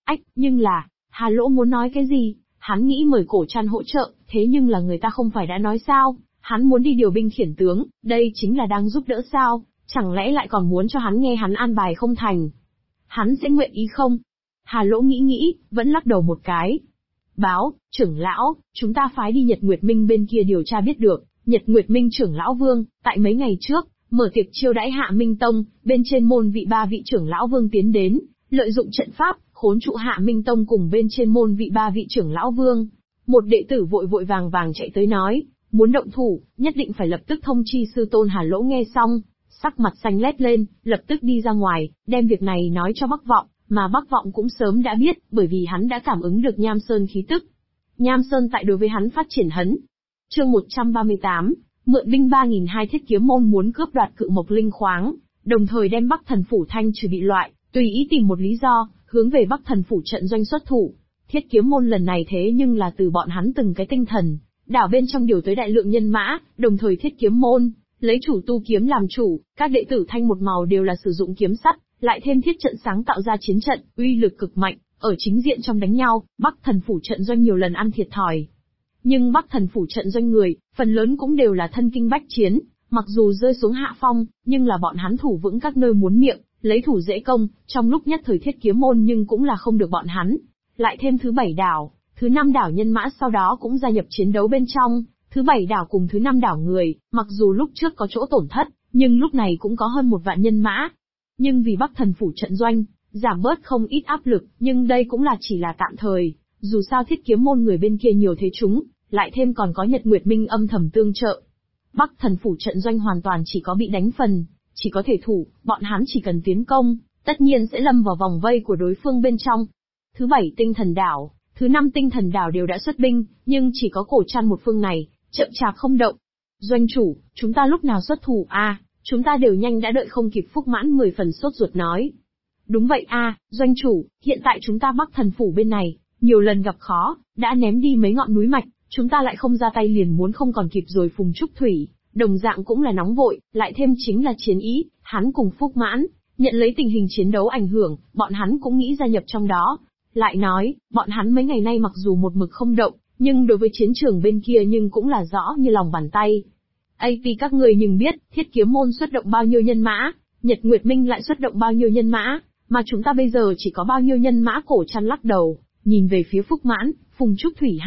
Ách, nhưng là, Hà Lỗ muốn nói cái gì? Hắn nghĩ mời Cổ Trăn hỗ trợ, thế nhưng là người ta không phải đã nói sao? Hắn muốn đi điều binh khiển tướng, đây chính là đang giúp đỡ sao? Chẳng lẽ lại còn muốn cho hắn nghe hắn an bài không thành? Hắn sẽ nguyện ý không? Hà Lỗ nghĩ, vẫn lắc đầu một cái. Báo, trưởng lão, chúng ta phái đi Nhật Nguyệt Minh bên kia điều tra biết được, Nhật Nguyệt Minh trưởng lão Vương, tại mấy ngày trước, mở tiệc chiêu đãi Hạ Minh Tông, bên trên môn vị 3 vị trưởng lão Vương tiến đến, lợi dụng trận pháp, khốn trụ Hạ Minh Tông cùng bên trên môn vị 3 vị trưởng lão Vương. Một đệ tử vội vội vàng vàng chạy tới nói, muốn động thủ, nhất định phải lập tức thông chi sư tôn. Hà Lỗ nghe xong, sắc mặt xanh lét lên, lập tức đi ra ngoài, đem việc này nói cho Bắc Vọng, mà Bắc Vọng cũng sớm đã biết, bởi vì hắn đã cảm ứng được Nham Sơn khí tức. Nham Sơn tại đối với hắn phát triển hấn. Chương 138, mượn binh 3.200 Thiết Kiếm môn muốn cướp đoạt Cự Mộc Linh khoáng, đồng thời đem Bắc Thần phủ thanh trừ bị loại, tùy ý tìm một lý do, hướng về Bắc Thần phủ trận doanh xuất thủ. Thiết Kiếm môn lần này thế nhưng là từ bọn hắn từng cái tinh thần đảo bên trong điều tới đại lượng nhân mã, đồng thời Thiết Kiếm môn lấy chủ tu kiếm làm chủ, các đệ tử thanh một màu đều là sử dụng kiếm sắt, lại thêm thiết trận sáng tạo ra chiến trận, uy lực cực mạnh, ở chính diện trong đánh nhau, Bắc Thần phủ trận doanh nhiều lần ăn thiệt thòi. Nhưng Bắc Thần phủ trận doanh người, phần lớn cũng đều là thân kinh bách chiến, mặc dù rơi xuống hạ phong, nhưng là bọn hắn thủ vững các nơi muốn miệng, lấy thủ dễ công, trong lúc nhất thời Thiết Kiếm môn nhưng cũng là không được bọn hắn. Lại thêm thứ 7 đảo, thứ 5 đảo nhân mã sau đó cũng gia nhập chiến đấu bên trong, thứ 7 đảo cùng thứ 5 đảo người, mặc dù lúc trước có chỗ tổn thất, nhưng lúc này cũng có hơn 1 vạn nhân mã. Nhưng vì Bắc Thần phủ trận doanh, giảm bớt không ít áp lực, nhưng đây cũng là chỉ là tạm thời, dù sao Thiết Kiếm môn người bên kia nhiều thế chúng, lại thêm còn có Nhật Nguyệt Minh âm thầm tương trợ. Bắc Thần phủ trận doanh hoàn toàn chỉ có bị đánh phần, chỉ có thể thủ, bọn hắn chỉ cần tiến công, tất nhiên sẽ lâm vào vòng vây của đối phương bên trong. Thứ 7 tinh thần đảo, thứ 5 tinh thần đảo đều đã xuất binh, nhưng chỉ có Cổ Trăn một phương này, chậm chạp không động. Doanh chủ, chúng ta lúc nào xuất thủ a? Chúng ta đều nhanh đã đợi không kịp. Phúc Mãn 10 phần sốt ruột nói. Đúng vậy a, doanh chủ, hiện tại chúng ta Bắc Thần phủ bên này, nhiều lần gặp khó, đã ném đi mấy ngọn núi mạch, chúng ta lại không ra tay liền muốn không còn kịp rồi. Phùng Trúc Thủy, đồng dạng cũng là nóng vội, lại thêm chính là chiến ý, hắn cùng Phúc Mãn, nhận lấy tình hình chiến đấu ảnh hưởng, bọn hắn cũng nghĩ gia nhập trong đó. Lại nói, bọn hắn mấy ngày nay mặc dù một mực không động, nhưng đối với chiến trường bên kia nhưng cũng là rõ như lòng bàn tay. AP các người nhưng biết, Thiết Kiếm môn xuất động bao nhiêu nhân mã, Nhật Nguyệt Minh lại xuất động bao nhiêu nhân mã, mà chúng ta bây giờ chỉ có bao nhiêu nhân mã. Cổ Trăn lắc đầu, nhìn về phía Phúc Mãn, Phùng Trúc Thủy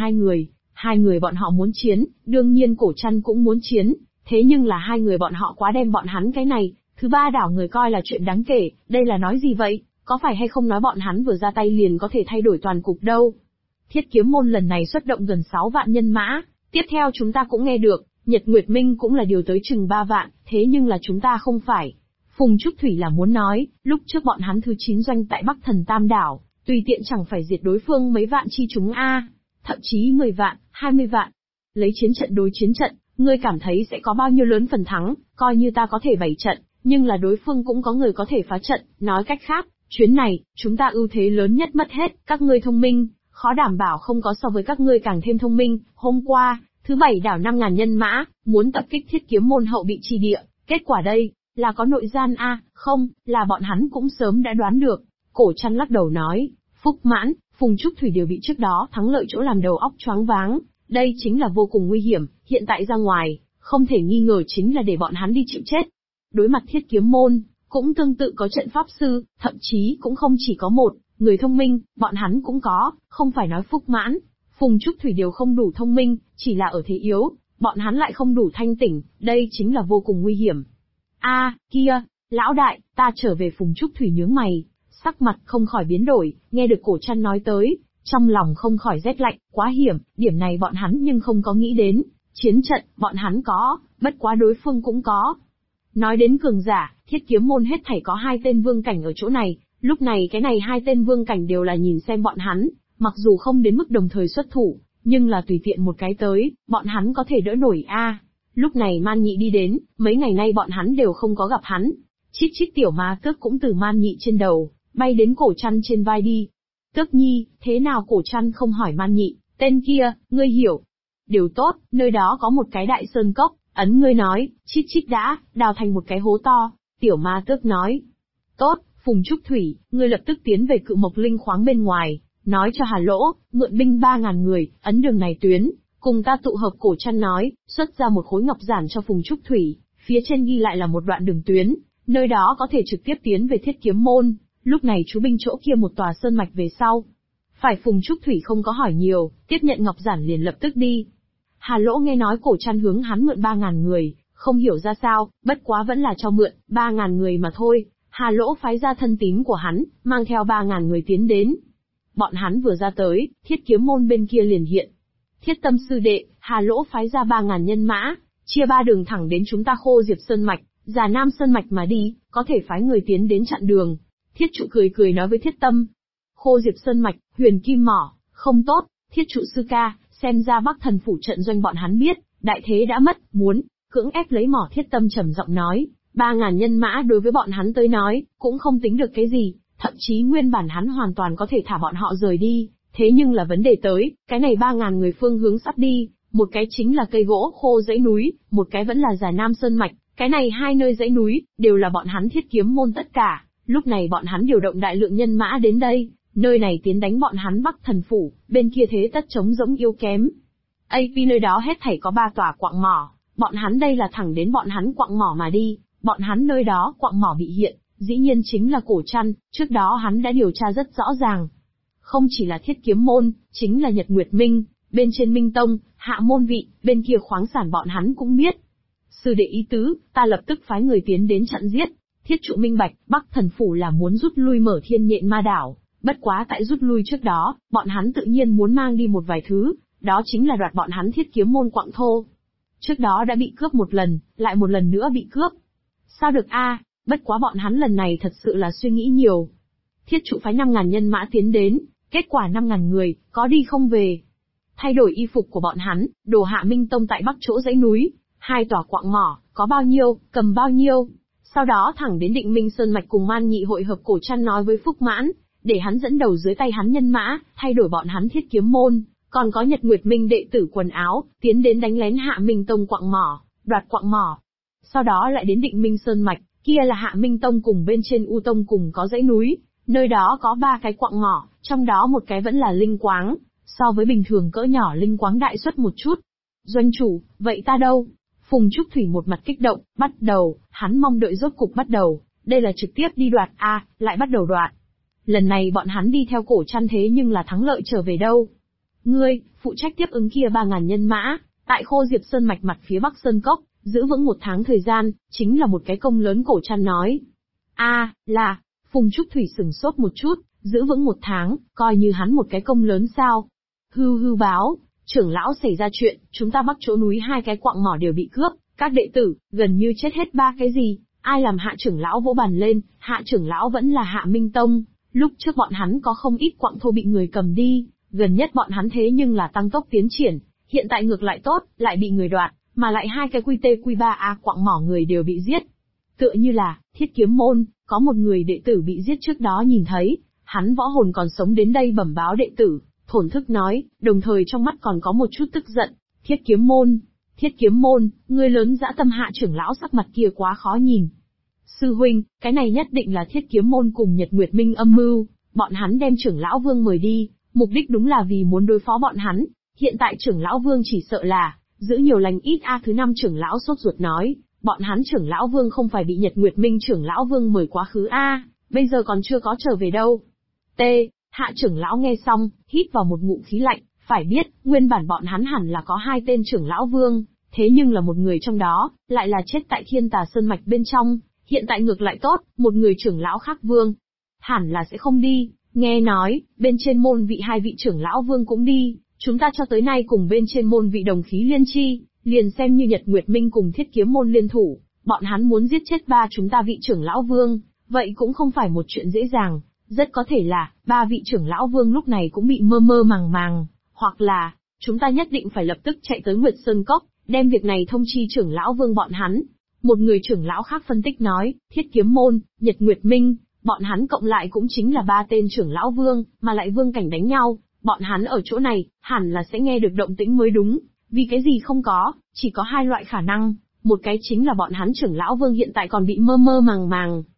hai người bọn họ muốn chiến, đương nhiên Cổ Trăn cũng muốn chiến, thế nhưng là hai người bọn họ quá đem bọn hắn cái này, thứ 3 đảo người coi là chuyện đáng kể, đây là nói gì vậy, có phải hay không nói bọn hắn vừa ra tay liền có thể thay đổi toàn cục đâu. Thiết Kiếm môn lần này xuất động gần 6 vạn nhân mã, tiếp theo chúng ta cũng nghe được, Nhật Nguyệt Minh cũng là điều tới chừng 3 vạn, thế nhưng là chúng ta không phải. Phùng Trúc Thủy là muốn nói, lúc trước bọn hắn thứ 9 doanh tại Bắc Thần Tam đảo, tùy tiện chẳng phải diệt đối phương mấy vạn chi chúng a, thậm chí 10 vạn, 20 vạn. Lấy chiến trận đối chiến trận, ngươi cảm thấy sẽ có bao nhiêu lớn phần thắng, coi như ta có thể bày trận, nhưng là đối phương cũng có người có thể phá trận, nói cách khác, chuyến này, chúng ta ưu thế lớn nhất mất hết, các ngươi thông minh, khó đảm bảo không có so với các ngươi càng thêm thông minh. Hôm qua, thứ 7 đảo 5.000 nhân mã, muốn tập kích Thiết Kiếm môn hậu bị chi địa, kết quả đây, là có nội gian a, không, là bọn hắn cũng sớm đã đoán được. Cổ Trăn lắc đầu nói, Phúc Mãn, Phùng Trúc Thủy đều bị trước đó thắng lợi chỗ làm đầu óc choáng váng, đây chính là vô cùng nguy hiểm, hiện tại ra ngoài, không thể nghi ngờ chính là để bọn hắn đi chịu chết. Đối mặt Thiết Kiếm môn, cũng tương tự có trận pháp sư, thậm chí cũng không chỉ có một, người thông minh, bọn hắn cũng có, không phải nói Phúc Mãn, Phùng Trúc Thủy đều không đủ thông minh, chỉ là ở thế yếu, bọn hắn lại không đủ thanh tỉnh, đây chính là vô cùng nguy hiểm. A, kia, lão đại, ta trở về. Phùng Trúc Thủy nhướng mày, sắc mặt không khỏi biến đổi, nghe được Cổ Trăn nói tới, trong lòng không khỏi rét lạnh, quá hiểm, điểm này bọn hắn nhưng không có nghĩ đến, chiến trận, bọn hắn có, bất quá đối phương cũng có. Nói đến cường giả, Thiết Kiếm môn hết thảy có 2 tên vương cảnh ở chỗ này, lúc này cái này 2 tên vương cảnh đều là nhìn xem bọn hắn, mặc dù không đến mức đồng thời xuất thủ, nhưng là tùy tiện một cái tới, bọn hắn có thể đỡ nổi a. Lúc này Man Nhị đi đến, mấy ngày nay bọn hắn đều không có gặp hắn. Chít chít tiểu ma tước cũng từ Man Nhị trên đầu, bay đến Cổ Trăn trên vai đi. Tước nhi, thế nào? Cổ Trăn không hỏi Man Nhị, tên kia, ngươi hiểu. Điều tốt, nơi đó có một cái đại sơn cốc, ấn ngươi nói, chít chít đã, đào thành một cái hố to. Tiểu ma tước nói. Tốt, Phùng Trúc Thủy, ngươi lập tức tiến về Cự Mộc Linh khoáng bên ngoài, nói cho Hà Lỗ, mượn binh 3.000 người, ấn đường này tuyến, cùng ta tụ hợp. Cổ Trăn nói, xuất ra một khối ngọc giản cho Phùng Trúc Thủy, phía trên ghi lại là một đoạn đường tuyến, nơi đó có thể trực tiếp tiến về Thiết Kiếm Môn. Lúc này chú binh chỗ kia một tòa sơn mạch về sau. Phải Phùng Trúc Thủy không có hỏi nhiều, tiếp nhận ngọc giản liền lập tức đi. Hà Lỗ nghe nói Cổ Trăn hướng hắn mượn 3.000 người, không hiểu ra sao, bất quá vẫn là cho mượn, 3.000 người mà thôi. Hà Lỗ phái ra thân tín của hắn, mang theo 3.000 người tiến đến. Bọn hắn vừa ra tới, Thiết Kiếm Môn bên kia liền hiện. Thiết Tâm sư đệ, Hà Lỗ phái ra 3.000 nhân mã, chia 3 đường thẳng đến chúng ta Khô Diệp Sơn Mạch, Già Nam Sơn Mạch mà đi, có thể phái người tiến đến chặn đường. Thiết Trụ cười cười nói với Thiết Tâm. Khô Diệp Sơn Mạch, Huyền Kim Mỏ, không tốt. Thiết Trụ sư ca, xem ra Bắc Thần phủ trận doanh bọn hắn biết, đại thế đã mất, muốn cưỡng ép lấy mỏ. Thiết Tâm trầm giọng nói, 3.000 nhân mã đối với bọn hắn tới nói, cũng không tính được cái gì, thậm chí nguyên bản hắn hoàn toàn có thể thả bọn họ rời đi, thế nhưng là vấn đề tới, cái này 3.000 người phương hướng sắp đi, một cái chính là cây gỗ khô dãy núi, một cái vẫn là Già Nam Sơn Mạch, cái này hai nơi dãy núi, đều là bọn hắn Thiết Kiếm Môn tất cả, lúc này bọn hắn điều động đại lượng nhân mã đến đây, nơi này tiến đánh bọn hắn Bắc Thần phủ, bên kia thế tất chống giống yếu kém. AP nơi đó hết thảy có 3 tòa quặng mỏ, bọn hắn đây là thẳng đến bọn hắn quặng mỏ mà đi, bọn hắn nơi đó quặng mỏ bị hiện, dĩ nhiên chính là Cổ Trăn, trước đó hắn đã điều tra rất rõ ràng. Không chỉ là Thiết Kiếm Môn, chính là Nhật Nguyệt Minh, bên trên Minh Tông, Hạ Môn vị, bên kia khoáng sản bọn hắn cũng biết. Sư đệ ý tứ, ta lập tức phái người tiến đến chặn giết. Thiết Trụ minh bạch, Bắc Thần phủ là muốn rút lui mở Thiên Nhện Ma đảo, bất quá tại rút lui trước đó, bọn hắn tự nhiên muốn mang đi một vài thứ, đó chính là đoạt bọn hắn Thiết Kiếm Môn quặng thô. Trước đó đã bị cướp một lần, lại một lần nữa bị cướp. Sao được a? Bất quá bọn hắn lần này thật sự là suy nghĩ nhiều. Thiết Trụ phái 5.000 nhân mã tiến đến, kết quả 5.000 người, có đi không về. Thay đổi y phục của bọn hắn, đồ Hạ Minh Tông tại bắc chỗ dãy núi, 2 tòa quặng mỏ, có bao nhiêu, cầm bao nhiêu. Sau đó thẳng đến Định Minh Sơn Mạch cùng Man Nhị hội hợp. Cổ Trăn nói với Phúc Mãn, để hắn dẫn đầu dưới tay hắn nhân mã, thay đổi bọn hắn Thiết Kiếm Môn, còn có Nhật Nguyệt Minh đệ tử quần áo, tiến đến đánh lén Hạ Minh Tông quặng mỏ, đoạt quặng mỏ. Sau đó lại đến Định Minh Sơn Mạch, kia là Hạ Minh Tông cùng bên trên U Tông cùng có dãy núi, nơi đó có 3 cái quặng mỏ, trong đó một cái vẫn là linh quáng, so với bình thường cỡ nhỏ linh quáng đại suất một chút. Doanh chủ, vậy ta đâu? Phùng Trúc Thủy một mặt kích động, bắt đầu, hắn mong đợi rốt cục bắt đầu, đây là trực tiếp đi đoạt lại bắt đầu đoạt. Lần này bọn hắn đi theo Cổ Trăn thế nhưng là thắng lợi trở về đâu. Ngươi, phụ trách tiếp ứng kia 3.000 nhân mã, tại Khô Diệp Sơn Mạch mặt phía Bắc Sơn Cốc, giữ vững 1 tháng thời gian, chính là một cái công lớn. Cổ Trăn nói. Là, Phùng Trúc Thủy sửng sốt một chút, giữ vững 1 tháng, coi như hắn một cái công lớn sao. Hư báo, trưởng lão xảy ra chuyện, chúng ta bắc chỗ núi 2 cái quặng mỏ đều bị cướp, các đệ tử, gần như chết hết 3 cái gì, ai làm Hạ trưởng lão vỗ bàn lên, Hạ trưởng lão vẫn là Hạ Minh Tông, lúc trước bọn hắn có không ít quặng thô bị người cầm đi, gần nhất bọn hắn thế nhưng là tăng tốc tiến triển, hiện tại ngược lại tốt, lại bị người đoạt, mà lại 2 cái QT-Q3A quặng mỏ người đều bị giết. Tựa như là, Thiết Kiếm Môn, có một người đệ tử bị giết trước đó nhìn thấy, hắn võ hồn còn sống đến đây bẩm báo đệ tử, thổn thức nói, đồng thời trong mắt còn có một chút tức giận. Thiết Kiếm Môn, ngươi lớn dã tâm. Hạ trưởng lão sắc mặt kia quá khó nhìn. Sư huynh, cái này nhất định là Thiết Kiếm Môn cùng Nhật Nguyệt Minh âm mưu, bọn hắn đem trưởng lão Vương mời đi, mục đích đúng là vì muốn đối phó bọn hắn, hiện tại trưởng lão Vương chỉ sợ là giữ nhiều lành ít. Thứ 5 trưởng lão sốt ruột nói, bọn hắn trưởng lão Vương không phải bị Nhật Nguyệt Minh trưởng lão Vương mời quá khứ bây giờ còn chưa có trở về đâu. Hạ trưởng lão nghe xong, hít vào một ngụm khí lạnh, phải biết, nguyên bản bọn hắn hẳn là có 2 tên trưởng lão Vương, thế nhưng là một người trong đó, lại là chết tại Thiên Tà Sơn Mạch bên trong, hiện tại ngược lại tốt, một người trưởng lão khác Vương. Hẳn là sẽ không đi, nghe nói, bên trên môn vị 2 vị trưởng lão Vương cũng đi, chúng ta cho tới nay cùng bên trên môn vị đồng khí liên chi, liền xem như Nhật Nguyệt Minh cùng Thiết Kiếm Môn liên thủ, bọn hắn muốn giết chết chúng ta vị trưởng lão Vương, vậy cũng không phải một chuyện dễ dàng. Rất có thể là, 3 vị trưởng lão Vương lúc này cũng bị mơ mơ màng màng, hoặc là, chúng ta nhất định phải lập tức chạy tới Nguyệt Sơn Cốc, đem việc này thông chi trưởng lão Vương bọn hắn. Một người trưởng lão khác phân tích nói, Thiết Kiếm Môn, Nhật Nguyệt Minh, bọn hắn cộng lại cũng chính là 3 tên trưởng lão Vương, mà lại Vương cảnh đánh nhau, bọn hắn ở chỗ này, hẳn là sẽ nghe được động tĩnh mới đúng, vì cái gì không có, chỉ có 2 loại khả năng, một cái chính là bọn hắn trưởng lão Vương hiện tại còn bị mơ mơ màng màng,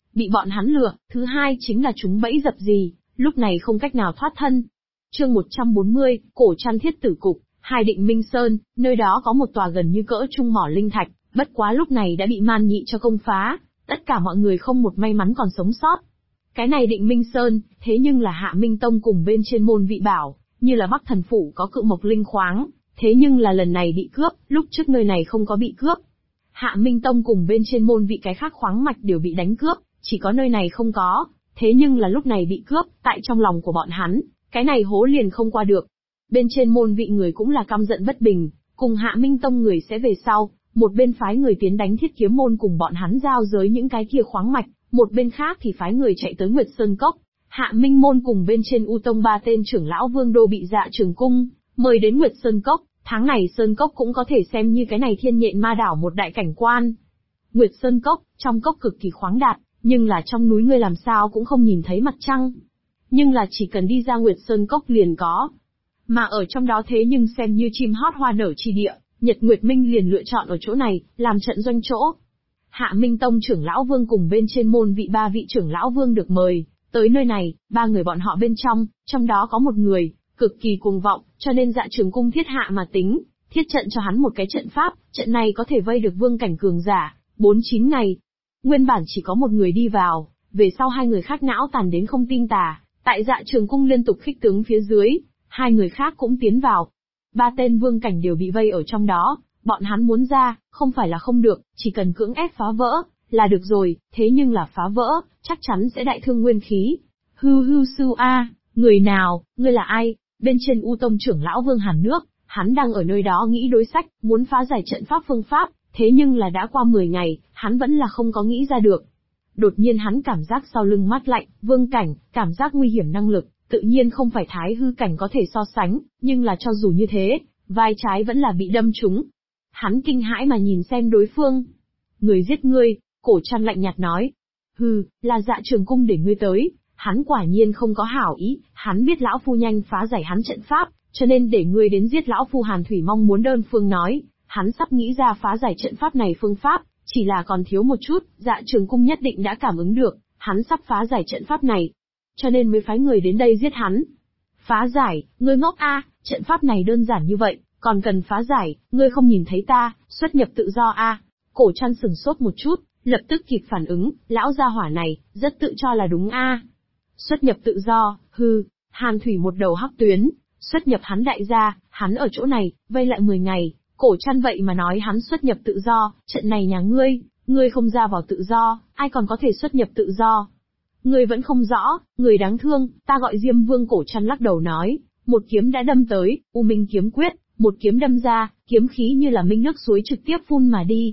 bị bọn hắn lừa, thứ hai chính là chúng bẫy dập gì, lúc này không cách nào thoát thân. Chương 140, Cổ Trăn Thiết Tử Cục, Hai Định Minh Sơn, nơi đó có một tòa gần như cỡ trung mỏ linh thạch, bất quá lúc này đã bị Man Nhị cho công phá, tất cả mọi người không một may mắn còn sống sót. Cái này Định Minh Sơn, thế nhưng là Hạ Minh Tông cùng bên trên môn vị bảo, như là Bắc Thần Phủ có cự mộc linh khoáng, thế nhưng là lần này bị cướp, lúc trước nơi này không có bị cướp. Hạ Minh Tông cùng bên trên môn vị cái khác khoáng mạch đều bị đánh cướp, chỉ có nơi này không có, thế nhưng là lúc này bị cướp, tại trong lòng của bọn hắn, cái này hố liền không qua được. Bên trên môn vị người cũng là căm giận bất bình, cùng Hạ Minh Tông người sẽ về sau, một bên phái người tiến đánh Thiết Kiếm môn cùng bọn hắn giao giới những cái kia khoáng mạch, một bên khác thì phái người chạy tới Nguyệt Sơn Cốc. Hạ Minh môn cùng bên trên U Tông ba tên trưởng lão Vương Đô bị Dạ Trường Cung mời đến Nguyệt Sơn Cốc, tháng này Sơn Cốc cũng có thể xem như cái này Thiên Nhện Ma đảo một đại cảnh quan. Nguyệt Sơn Cốc, trong cốc cực kỳ khoáng đạt, nhưng là trong núi ngươi làm sao cũng không nhìn thấy mặt trăng. Nhưng là chỉ cần đi ra Nguyệt Sơn Cốc liền có. Mà ở trong đó thế nhưng xem như chim hót hoa nở chi địa, Nhật Nguyệt Minh liền lựa chọn ở chỗ này, làm trận doanh chỗ. Hạ Minh Tông trưởng lão Vương cùng bên trên môn vị ba vị trưởng lão Vương được mời, tới nơi này, ba người bọn họ bên trong đó có một người, cực kỳ cuồng vọng, cho nên Dạ Trường Cung thiết hạ mà tính, thiết trận cho hắn một cái trận pháp, trận này có thể vây được vương cảnh cường giả, 49 ngày. Nguyên bản chỉ có một người đi vào, về sau hai người khác não tàn đến không tin tà, tại Dạ Trường Cung liên tục khích tướng phía dưới, hai người khác cũng tiến vào. Ba tên vương cảnh đều bị vây ở trong đó, bọn hắn muốn ra, không phải là không được, chỉ cần cưỡng ép phá vỡ, là được rồi, thế nhưng là phá vỡ, chắc chắn sẽ đại thương nguyên khí. Hư sư a, người nào, ngươi là ai? Bên trên U Tông trưởng lão Vương Hàn Nước, hắn đang ở nơi đó nghĩ đối sách, muốn phá giải trận pháp phương pháp, thế nhưng là đã qua 10 ngày, hắn vẫn là không có nghĩ ra được. Đột nhiên hắn cảm giác sau lưng mát lạnh, vương cảnh, cảm giác nguy hiểm năng lực, tự nhiên không phải thái hư cảnh có thể so sánh, nhưng là cho dù như thế, vai trái vẫn là bị đâm trúng. Hắn kinh hãi mà nhìn xem đối phương. Người giết ngươi, Cổ Trăn lạnh nhạt nói. Là Dạ Trường Cung để ngươi tới, hắn quả nhiên không có hảo ý, hắn biết lão phu nhanh phá giải hắn trận pháp, cho nên để ngươi đến giết lão phu. Hàn Thủy mong muốn đơn phương nói, hắn sắp nghĩ ra phá giải trận pháp này phương pháp, chỉ là còn thiếu một chút, Dạ Trường Cung nhất định đã cảm ứng được, hắn sắp phá giải trận pháp này, cho nên mới phái người đến đây giết hắn. Phá giải, ngươi ngốc a, trận pháp này đơn giản như vậy, còn cần phá giải, ngươi không nhìn thấy ta, xuất nhập tự do a. Cổ Trăn sửng sốt một chút, lập tức kịp phản ứng, lão gia hỏa này, rất tự cho là đúng a. Xuất nhập tự do, Hàn Thủy một đầu hắc tuyến, xuất nhập hắn đại gia, hắn ở chỗ này, vây lại 10 ngày, Cổ Trăn vậy mà nói hắn xuất nhập tự do, trận này nhà ngươi không ra vào tự do, ai còn có thể xuất nhập tự do. Ngươi vẫn không rõ, người đáng thương, ta gọi Diêm Vương. Cổ Trăn lắc đầu nói, một kiếm đã đâm tới, U Minh kiếm quyết, một kiếm đâm ra, kiếm khí như là minh nước suối trực tiếp phun mà đi.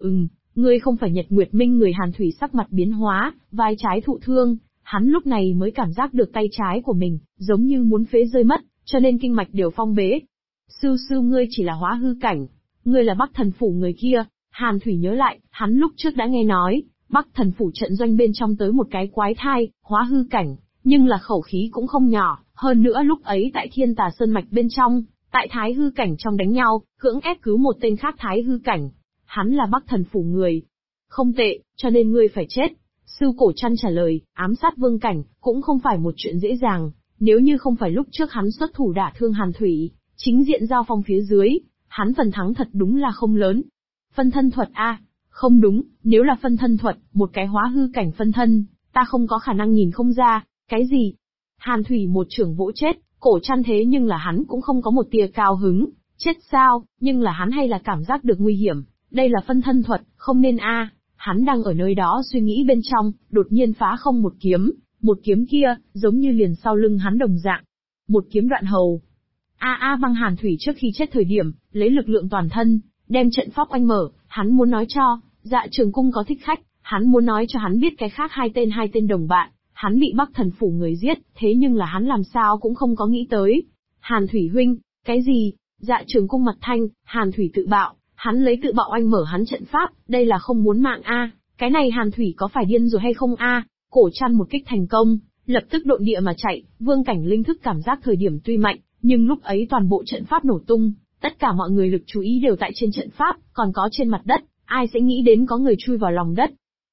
Ngươi không phải Nhật Nguyệt Minh. Người Hàn Thủy sắc mặt biến hóa, vai trái thụ thương, hắn lúc này mới cảm giác được tay trái của mình, giống như muốn phế rơi mất, cho nên kinh mạch đều phong bế. Sư ngươi chỉ là hóa hư cảnh, ngươi là Bắc Thần Phủ người kia. Hàn Thủy nhớ lại, hắn lúc trước đã nghe nói, Bắc Thần Phủ trận doanh bên trong tới một cái quái thai, hóa hư cảnh, nhưng là khẩu khí cũng không nhỏ, hơn nữa lúc ấy tại Thiên Tà Sơn mạch bên trong, tại thái hư cảnh trong đánh nhau, cưỡng ép cứu một tên khác thái hư cảnh. Hắn là Bắc Thần Phủ người. Không tệ, cho nên ngươi phải chết. Sư Cổ Trăn trả lời, ám sát vương cảnh, cũng không phải một chuyện dễ dàng, nếu như không phải lúc trước hắn xuất thủ đả thương Hàn Thủy, chính diện giao phong phía dưới, hắn phần thắng thật đúng là không lớn. Phân thân thuật a? Không đúng, nếu là phân thân thuật, một cái hóa hư cảnh phân thân, ta không có khả năng nhìn không ra. Cái gì? Hàn Thủy một trưởng vỗ chết, Cổ Trăn thế nhưng là hắn cũng không có một tia cao hứng. Chết sao, nhưng là hắn hay là cảm giác được nguy hiểm, đây là phân thân thuật, không nên a. Hắn đang ở nơi đó suy nghĩ bên trong, đột nhiên phá không một kiếm kia, giống như liền sau lưng hắn đồng dạng. Một kiếm đoạn hầu. Băng Hàn Thủy trước khi chết thời điểm, lấy lực lượng toàn thân, đem trận pháp oanh mở, hắn muốn nói cho, Dạ Trường Cung có thích khách, hắn muốn nói cho hắn biết cái khác hai tên đồng bạn, hắn bị Bắc Thần Phủ người giết, thế nhưng là hắn làm sao cũng không có nghĩ tới. Hàn Thủy huynh, cái gì? Dạ Trường Cung mặt thanh, Hàn Thủy tự bạo, hắn lấy tự bạo oanh mở hắn trận pháp, đây là không muốn mạng a. Cái này Hàn Thủy có phải điên rồi hay không a? Cổ Trăn một kích thành công, lập tức độn địa mà chạy, vương cảnh linh thức cảm giác thời điểm tuy mạnh, nhưng lúc ấy toàn bộ trận pháp nổ tung, tất cả mọi người lực chú ý đều tại trên trận pháp, còn có trên mặt đất, ai sẽ nghĩ đến có người chui vào lòng đất.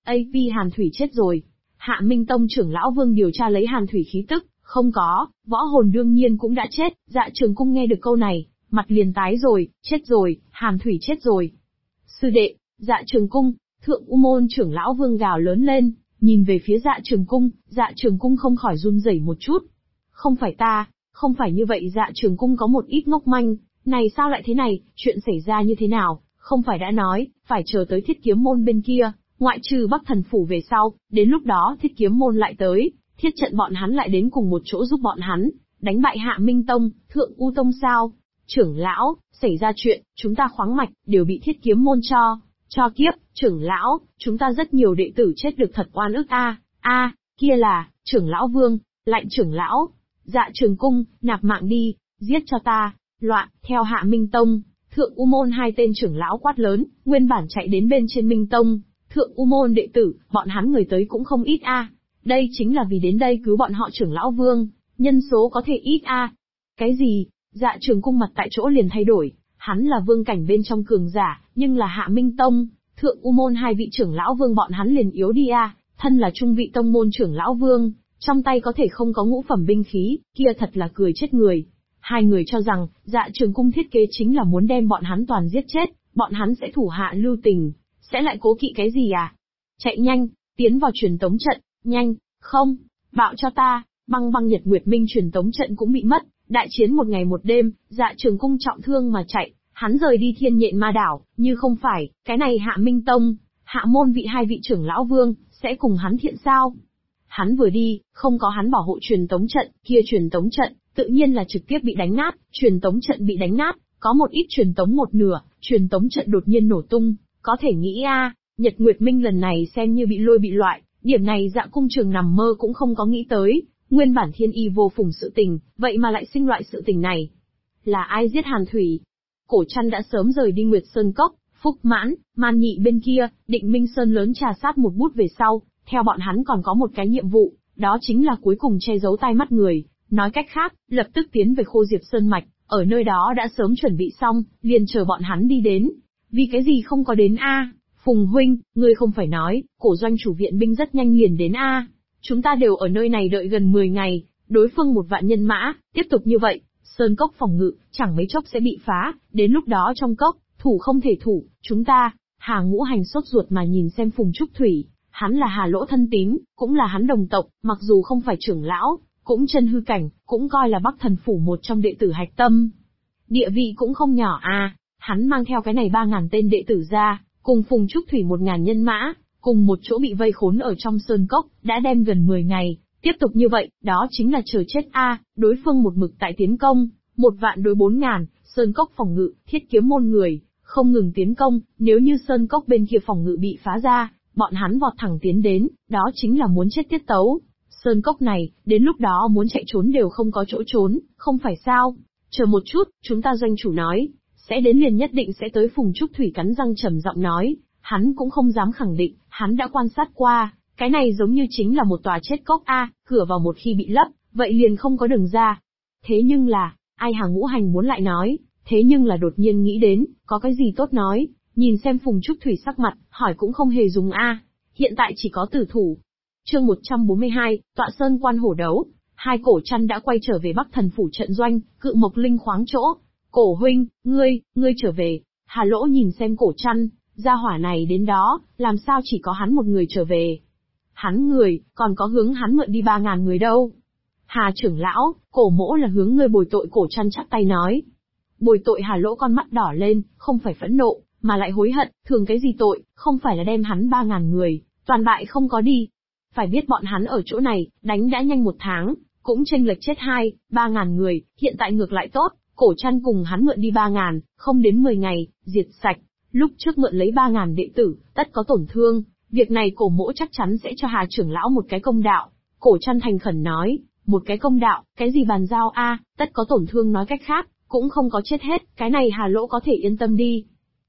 AP Hàn Thủy chết rồi. Hạ Minh Tông trưởng lão Vương điều tra lấy Hàn Thủy khí tức, không có, võ hồn đương nhiên cũng đã chết. Dạ Trường Cung nghe được câu này, mặt liền tái rồi, chết rồi, Hàn Thủy chết rồi. Sư đệ, Dạ Trường Cung, Thượng U Môn trưởng lão Vương gào lớn lên, nhìn về phía Dạ Trường Cung không khỏi run rẩy một chút. Không phải ta, không phải như vậy. Dạ Trường Cung có một ít ngốc manh, này sao lại thế này, chuyện xảy ra như thế nào, không phải đã nói, phải chờ tới Thiết Kiếm Môn bên kia, ngoại trừ Bắc Thần Phủ về sau, đến lúc đó Thiết Kiếm Môn lại tới, thiết trận bọn hắn lại đến cùng một chỗ giúp bọn hắn, đánh bại Hạ Minh Tông, Thượng U Tông sao? Trưởng lão, xảy ra chuyện, chúng ta khoáng mạch, đều bị Thiết Kiếm Môn cho kiếp, trưởng lão, chúng ta rất nhiều đệ tử chết được thật oan ức a, kia là, trưởng lão Vương, Lạnh trưởng lão, Dạ Trường Cung, nạp mạng đi, giết cho ta, loạn, theo Hạ Minh Tông, Thượng U Môn hai tên trưởng lão quát lớn, nguyên bản chạy đến bên trên Minh Tông, Thượng U Môn đệ tử, bọn hắn người tới cũng không ít a. Đây chính là vì đến đây cứu bọn họ trưởng lão Vương, nhân số có thể ít a. Cái gì? Dạ Trường Cung mặt tại chỗ liền thay đổi, hắn là vương cảnh bên trong cường giả, nhưng là Hạ Minh Tông, Thượng U Môn hai vị trưởng lão Vương bọn hắn liền yếu đi a, thân là trung vị tông môn trưởng lão Vương, trong tay có thể không có ngũ phẩm binh khí, kia thật là cười chết người. Hai người cho rằng, Dạ Trường Cung thiết kế chính là muốn đem bọn hắn toàn giết chết, bọn hắn sẽ thủ hạ lưu tình, sẽ lại cố kỵ cái gì à? Chạy nhanh, tiến vào truyền tống trận, nhanh, không, bạo cho ta, băng Nhật Nguyệt Minh truyền tống trận cũng bị mất, đại chiến một ngày một đêm, Dạ Trường Cung trọng thương mà chạy, hắn rời đi Thiên Nhện Ma Đảo, như không phải, cái này Hạ Minh Tông, Hạ Môn vị hai vị trưởng lão Vương, sẽ cùng hắn thiện sao? Hắn vừa đi, không có hắn bảo hộ truyền tống trận, kia truyền tống trận, tự nhiên là trực tiếp bị đánh nát, truyền tống trận bị đánh nát, có một ít truyền tống một nửa, truyền tống trận đột nhiên nổ tung, có thể nghĩ Nhật Nguyệt Minh lần này xem như bị lôi bị loại, điểm này Dạ Cung Trường nằm mơ cũng không có nghĩ tới, nguyên bản thiên y vô phùng sự tình, vậy mà lại sinh loại sự tình này. Là ai giết Hàn Thủy? Cổ Trăn đã sớm rời đi Nguyệt Sơn Cốc, Phúc Mãn, Man Nhị bên kia, Định Minh Sơn lớn trà sát một bút về sau, theo bọn hắn còn có một cái nhiệm vụ, đó chính là cuối cùng che giấu tai mắt người, nói cách khác, lập tức tiến về Khô Diệp Sơn Mạch, ở nơi đó đã sớm chuẩn bị xong, liền chờ bọn hắn đi đến. Vì cái gì không có đến Phùng huynh, ngươi không phải nói, cổ doanh chủ viện binh rất nhanh liền đến chúng ta đều ở nơi này đợi gần 10 ngày, đối phương 1 vạn nhân mã, tiếp tục như vậy, Sơn Cốc phòng ngự, chẳng mấy chốc sẽ bị phá, đến lúc đó trong cốc, thủ không thể thủ, chúng ta, Hà Ngũ Hành sốt ruột mà nhìn xem Phùng Trúc Thủy, hắn là Hà Lỗ thân tín, cũng là hắn đồng tộc, mặc dù không phải trưởng lão, cũng chân hư cảnh, cũng coi là Bắc Thần Phủ một trong đệ tử hạch tâm. Địa vị cũng không nhỏ hắn mang theo cái này 3.000 tên đệ tử ra, cùng Phùng Trúc Thủy 1.000 nhân mã, cùng một chỗ bị vây khốn ở trong sơn cốc, đã đem gần 10 ngày, tiếp tục như vậy, đó chính là chờ chết đối phương một mực tại tiến công, 1 vạn đối 4.000, sơn cốc phòng ngự, Thiết Kiếm Môn người, không ngừng tiến công, nếu như sơn cốc bên kia phòng ngự bị phá ra, bọn hắn vọt thẳng tiến đến, đó chính là muốn chết tiết tấu. Sơn cốc này, đến lúc đó muốn chạy trốn đều không có chỗ trốn, không phải sao? Chờ một chút, chúng ta doanh chủ nói, sẽ đến liền nhất định sẽ tới. Phùng Trúc Thủy cắn răng trầm giọng nói, hắn cũng không dám khẳng định, hắn đã quan sát qua, cái này giống như chính là một tòa chết cốc cửa vào một khi bị lấp, vậy liền không có đường ra. Thế nhưng là, ai Hà Ngũ Hành muốn lại nói, thế nhưng là đột nhiên nghĩ đến, có cái gì tốt nói, nhìn xem Phùng Trúc Thủy sắc mặt, hỏi cũng không hề dùng hiện tại chỉ có tử thủ. Chương 142, Tọa Sơn Quan Hổ Đấu. Hai Cổ Trăn đã quay trở về Bắc Thần Phủ trận doanh, Cự Mộc Linh khoáng chỗ. Cổ huynh, ngươi trở về. Hà Lỗ nhìn xem Cổ Trăn, gia hỏa này đến đó, làm sao chỉ có hắn một người trở về. Hắn người, còn có hướng hắn mượn đi 3.000 người đâu. Hà trưởng lão, Cổ mỗ là hướng ngươi bồi tội. Cổ Trăn chắp tay nói. Bồi tội? Hà Lỗ con mắt đỏ lên, không phải phẫn nộ, mà lại hối hận, thường cái gì tội, không phải là đem hắn 3.000 người, toàn bại không có đi. Phải biết bọn hắn ở chỗ này, đánh đã nhanh 1 tháng, cũng chênh lệch chết 3.000 người, hiện tại ngược lại tốt, Cổ Trăn cùng hắn mượn đi 3.000, không đến 10 ngày, diệt sạch. Lúc trước mượn lấy 3.000 đệ tử, tất có tổn thương, việc này Cổ mỗ chắc chắn sẽ cho Hà trưởng lão một cái công đạo. Cổ Trăn thành khẩn nói, một cái công đạo, cái gì bàn giao tất có tổn thương, nói cách khác, cũng không có chết hết, cái này Hà Lỗ có thể yên tâm đi.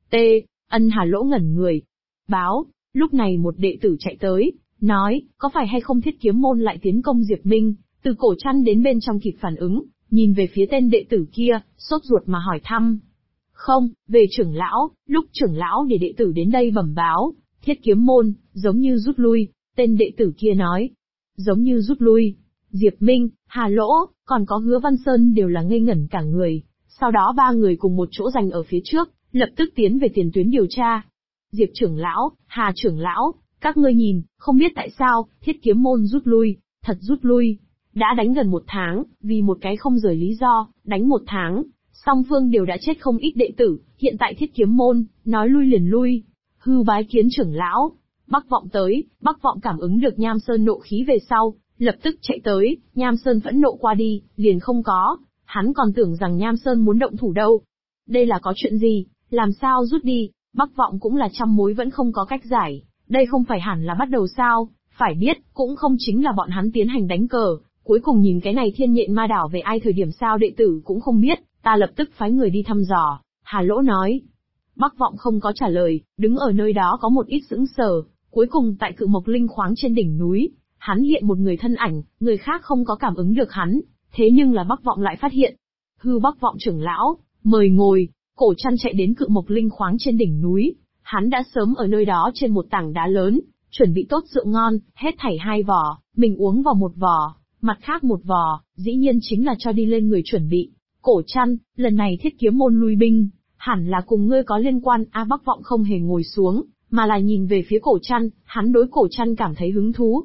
Hà Lỗ ngẩn người. Báo, lúc này một đệ tử chạy tới, nói, có phải hay không Thiết Kiếm Môn lại tiến công Diệp Minh? Từ Cổ Trăn đến bên trong kịp phản ứng, nhìn về phía tên đệ tử kia, sốt ruột mà hỏi thăm. Không, về trưởng lão, lúc trưởng lão để đệ tử đến đây bẩm báo, Thiết Kiếm Môn, giống như rút lui, tên đệ tử kia nói. Giống như rút lui. Diệp Minh, Hà Lỗ, còn có Hứa Văn Sơn đều là ngây ngẩn cả người. Sau đó ba người cùng một chỗ giành ở phía trước, lập tức tiến về tiền tuyến điều tra. Diệp trưởng lão, Hà trưởng lão, các ngươi nhìn, không biết tại sao, Thiết Kiếm Môn rút lui, thật rút lui. Đã đánh gần 1 tháng, vì một cái không rời lý do, đánh 1 tháng, song phương đều đã chết không ít đệ tử, hiện tại Thiết Kiếm Môn, nói lui liền lui. Hư bái kiến trưởng lão. Bắc Vọng tới, Bắc Vọng cảm ứng được Nham Sơn nộ khí về sau, lập tức chạy tới, Nham Sơn phẫn nộ qua đi, liền không có, hắn còn tưởng rằng Nham Sơn muốn động thủ đâu. Đây là có chuyện gì, làm sao rút đi, Bắc Vọng cũng là trăm mối vẫn không có cách giải, đây không phải hẳn là bắt đầu sao, phải biết, cũng không chính là bọn hắn tiến hành đánh cờ, cuối cùng nhìn cái này Thiên Nhện Ma Đảo về ai thời điểm sao đệ tử cũng không biết, ta lập tức phái người đi thăm dò, Hà Lỗ nói. Bắc Vọng không có trả lời, đứng ở nơi đó có một ít sững sờ, cuối cùng tại Cự Mộc Linh khoáng trên đỉnh núi, hắn hiện một người thân ảnh, người khác không có cảm ứng được hắn, thế nhưng là Bắc Vọng lại phát hiện. Hư Bắc Vọng trưởng lão, mời ngồi, Cổ Trăn chạy đến Cự Mộc Linh khoáng trên đỉnh núi, hắn đã sớm ở nơi đó trên một tảng đá lớn, chuẩn bị tốt rượu ngon, hết thảy 2 vò, mình uống vào 1 vò, mặt khác 1 vò, dĩ nhiên chính là cho đi lên người chuẩn bị. Cổ Trăn, lần này Thiết Kiếm Môn lui binh, hẳn là cùng ngươi có liên quan. Bắc Vọng không hề ngồi xuống, mà là nhìn về phía Cổ Trăn, hắn đối Cổ Trăn cảm thấy hứng thú.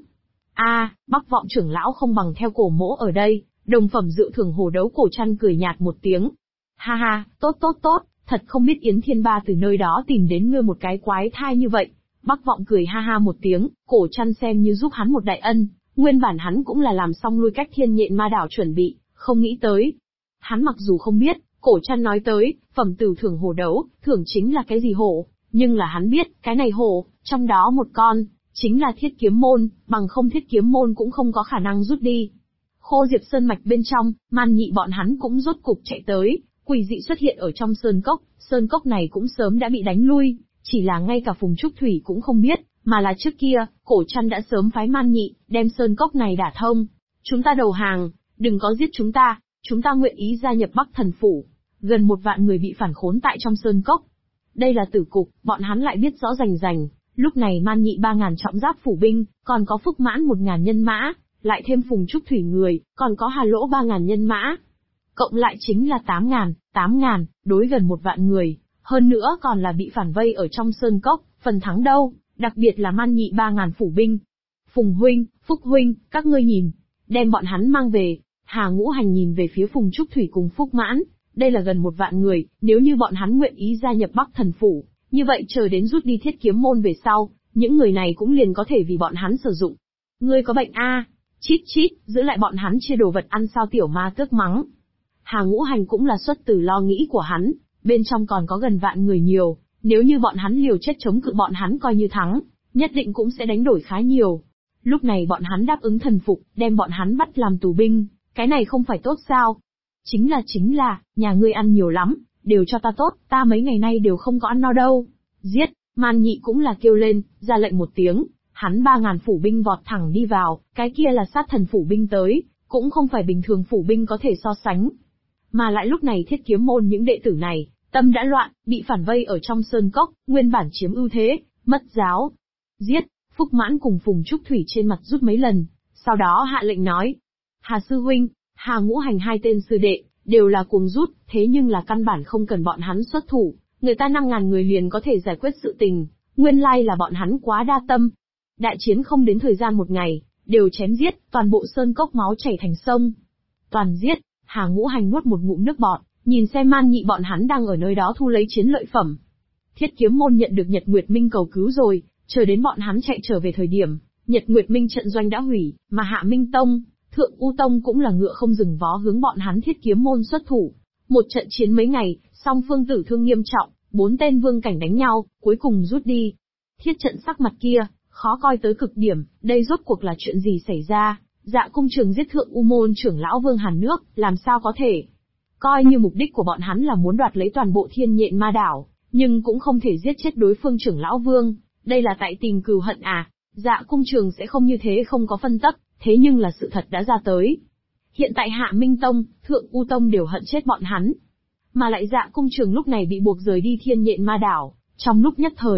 Bắc Vọng trưởng lão không bằng theo Cổ mỗ ở đây, đồng phẩm dự thưởng hổ đấu. Cổ Trăn cười nhạt một tiếng. Ha ha, tốt, thật không biết Yến Thiên Ba từ nơi đó tìm đến ngươi một cái quái thai như vậy. Bắc Vọng cười ha ha một tiếng, Cổ Trăn xem như giúp hắn một đại ân, nguyên bản hắn cũng là làm xong lui cách Thiên Nhện Ma Đảo chuẩn bị, không nghĩ tới. Hắn mặc dù không biết, Cổ Trăn nói tới, phẩm tử thưởng hổ đấu, thưởng chính là cái gì hổ, nhưng là hắn biết, cái này hổ, trong đó một con, chính là Thiết Kiếm Môn, bằng không Thiết Kiếm Môn cũng không có khả năng rút đi. Khô Diệp Sơn mạch bên trong, Man Nhị bọn hắn cũng rốt cục chạy tới, quỷ dị xuất hiện ở trong sơn cốc này cũng sớm đã bị đánh lui, chỉ là ngay cả Phùng Trúc Thủy cũng không biết, mà là trước kia, Cổ Trăn đã sớm phái Man Nhị, đem sơn cốc này đả thông. Chúng ta đầu hàng, đừng có giết chúng ta nguyện ý gia nhập Bắc Thần Phủ. Gần 1 vạn người bị phản khốn tại trong sơn cốc. Đây là tử cục, bọn hắn lại biết rõ rành. Lúc này Man Nhị 3.000 trọng giáp phủ binh, còn có Phúc Mãn 1.000 nhân mã, lại thêm Phùng Trúc Thủy người, còn có Hà Lỗ 3.000 nhân mã. Cộng lại chính là 8.000, đối gần 1 vạn người, hơn nữa còn là bị phản vây ở trong sơn cốc, phần thắng đâu, đặc biệt là Man Nhị 3.000 phủ binh. Phùng huynh, Phúc huynh, các ngươi nhìn, đem bọn hắn mang về. Hà Ngũ Hành nhìn về phía Phùng Trúc Thủy cùng Phúc Mãn, đây là gần 1 vạn người, nếu như bọn hắn nguyện ý gia nhập Bắc Thần Phủ, như vậy chờ đến rút đi Thiết Kiếm Môn về sau, những người này cũng liền có thể vì bọn hắn sử dụng. Ngươi có bệnh chít chít, giữ lại bọn hắn chia đồ vật ăn sao Tiểu Ma Tước mắng. Hà Ngũ Hành cũng là xuất từ lo nghĩ của hắn, bên trong còn có gần vạn người nhiều, nếu như bọn hắn liều chết chống cự bọn hắn coi như thắng, nhất định cũng sẽ đánh đổi khá nhiều. Lúc này bọn hắn đáp ứng thần phục, đem bọn hắn bắt làm tù binh, cái này không phải tốt sao? Chính là, nhà ngươi ăn nhiều lắm, đều cho ta tốt, ta mấy ngày nay đều không có ăn no đâu. Giết, Man Nhị cũng là kêu lên, ra lệnh một tiếng, hắn 3.000 phủ binh vọt thẳng đi vào, cái kia là sát thần phủ binh tới, cũng không phải bình thường phủ binh có thể so sánh. Mà lại lúc này Thiết Kiếm Môn những đệ tử này, tâm đã loạn, bị phản vây ở trong sơn cốc, nguyên bản chiếm ưu thế, mất giáo. Giết, Phúc Mãn cùng Phùng Trúc Thủy trên mặt rút mấy lần, sau đó hạ lệnh nói. Hà sư huynh, Hà Ngũ Hành 2 tên sư đệ, đều là cuồng rút, thế nhưng là căn bản không cần bọn hắn xuất thủ, người ta 5.000 người liền có thể giải quyết sự tình, nguyên lai là bọn hắn quá đa tâm. Đại chiến không đến thời gian 1 ngày, đều chém giết, toàn bộ sơn cốc máu chảy thành sông. Toàn giết, Hà Ngũ Hành nuốt một ngụm nước bọt, nhìn xem Man Nhị bọn hắn đang ở nơi đó thu lấy chiến lợi phẩm. Thiết Kiếm Môn nhận được Nhật Nguyệt Minh cầu cứu rồi, chờ đến bọn hắn chạy trở về thời điểm, Nhật Nguyệt Minh trận doanh đã hủy, mà Hạ Minh Tông, Thượng U Tông cũng là ngựa không dừng vó hướng bọn hắn Thiết Kiếm Môn xuất thủ. Một trận chiến mấy ngày, song phương tử thương nghiêm trọng, 4 tên vương cảnh đánh nhau, cuối cùng rút đi. Thiết trận sắc mặt kia, khó coi tới cực điểm, đây rốt cuộc là chuyện gì xảy ra? Dạ Cung Trường giết Thượng U Môn trưởng lão Vương Hàn Nước, làm sao có thể? Coi như mục đích của bọn hắn là muốn đoạt lấy toàn bộ Thiên Nhện Ma Đảo, nhưng cũng không thể giết chết đối phương trưởng lão Vương, đây là tại tìm cừu hận à? Dạ Cung Trường sẽ không như thế không có phân tắc, thế nhưng là sự thật đã ra tới. Hiện tại Hạ Minh Tông, Thượng U Tông đều hận chết bọn hắn. Mà lại Dạ Cung Trường lúc này bị buộc rời đi Thiên Nhện Ma Đảo, trong lúc nhất thời,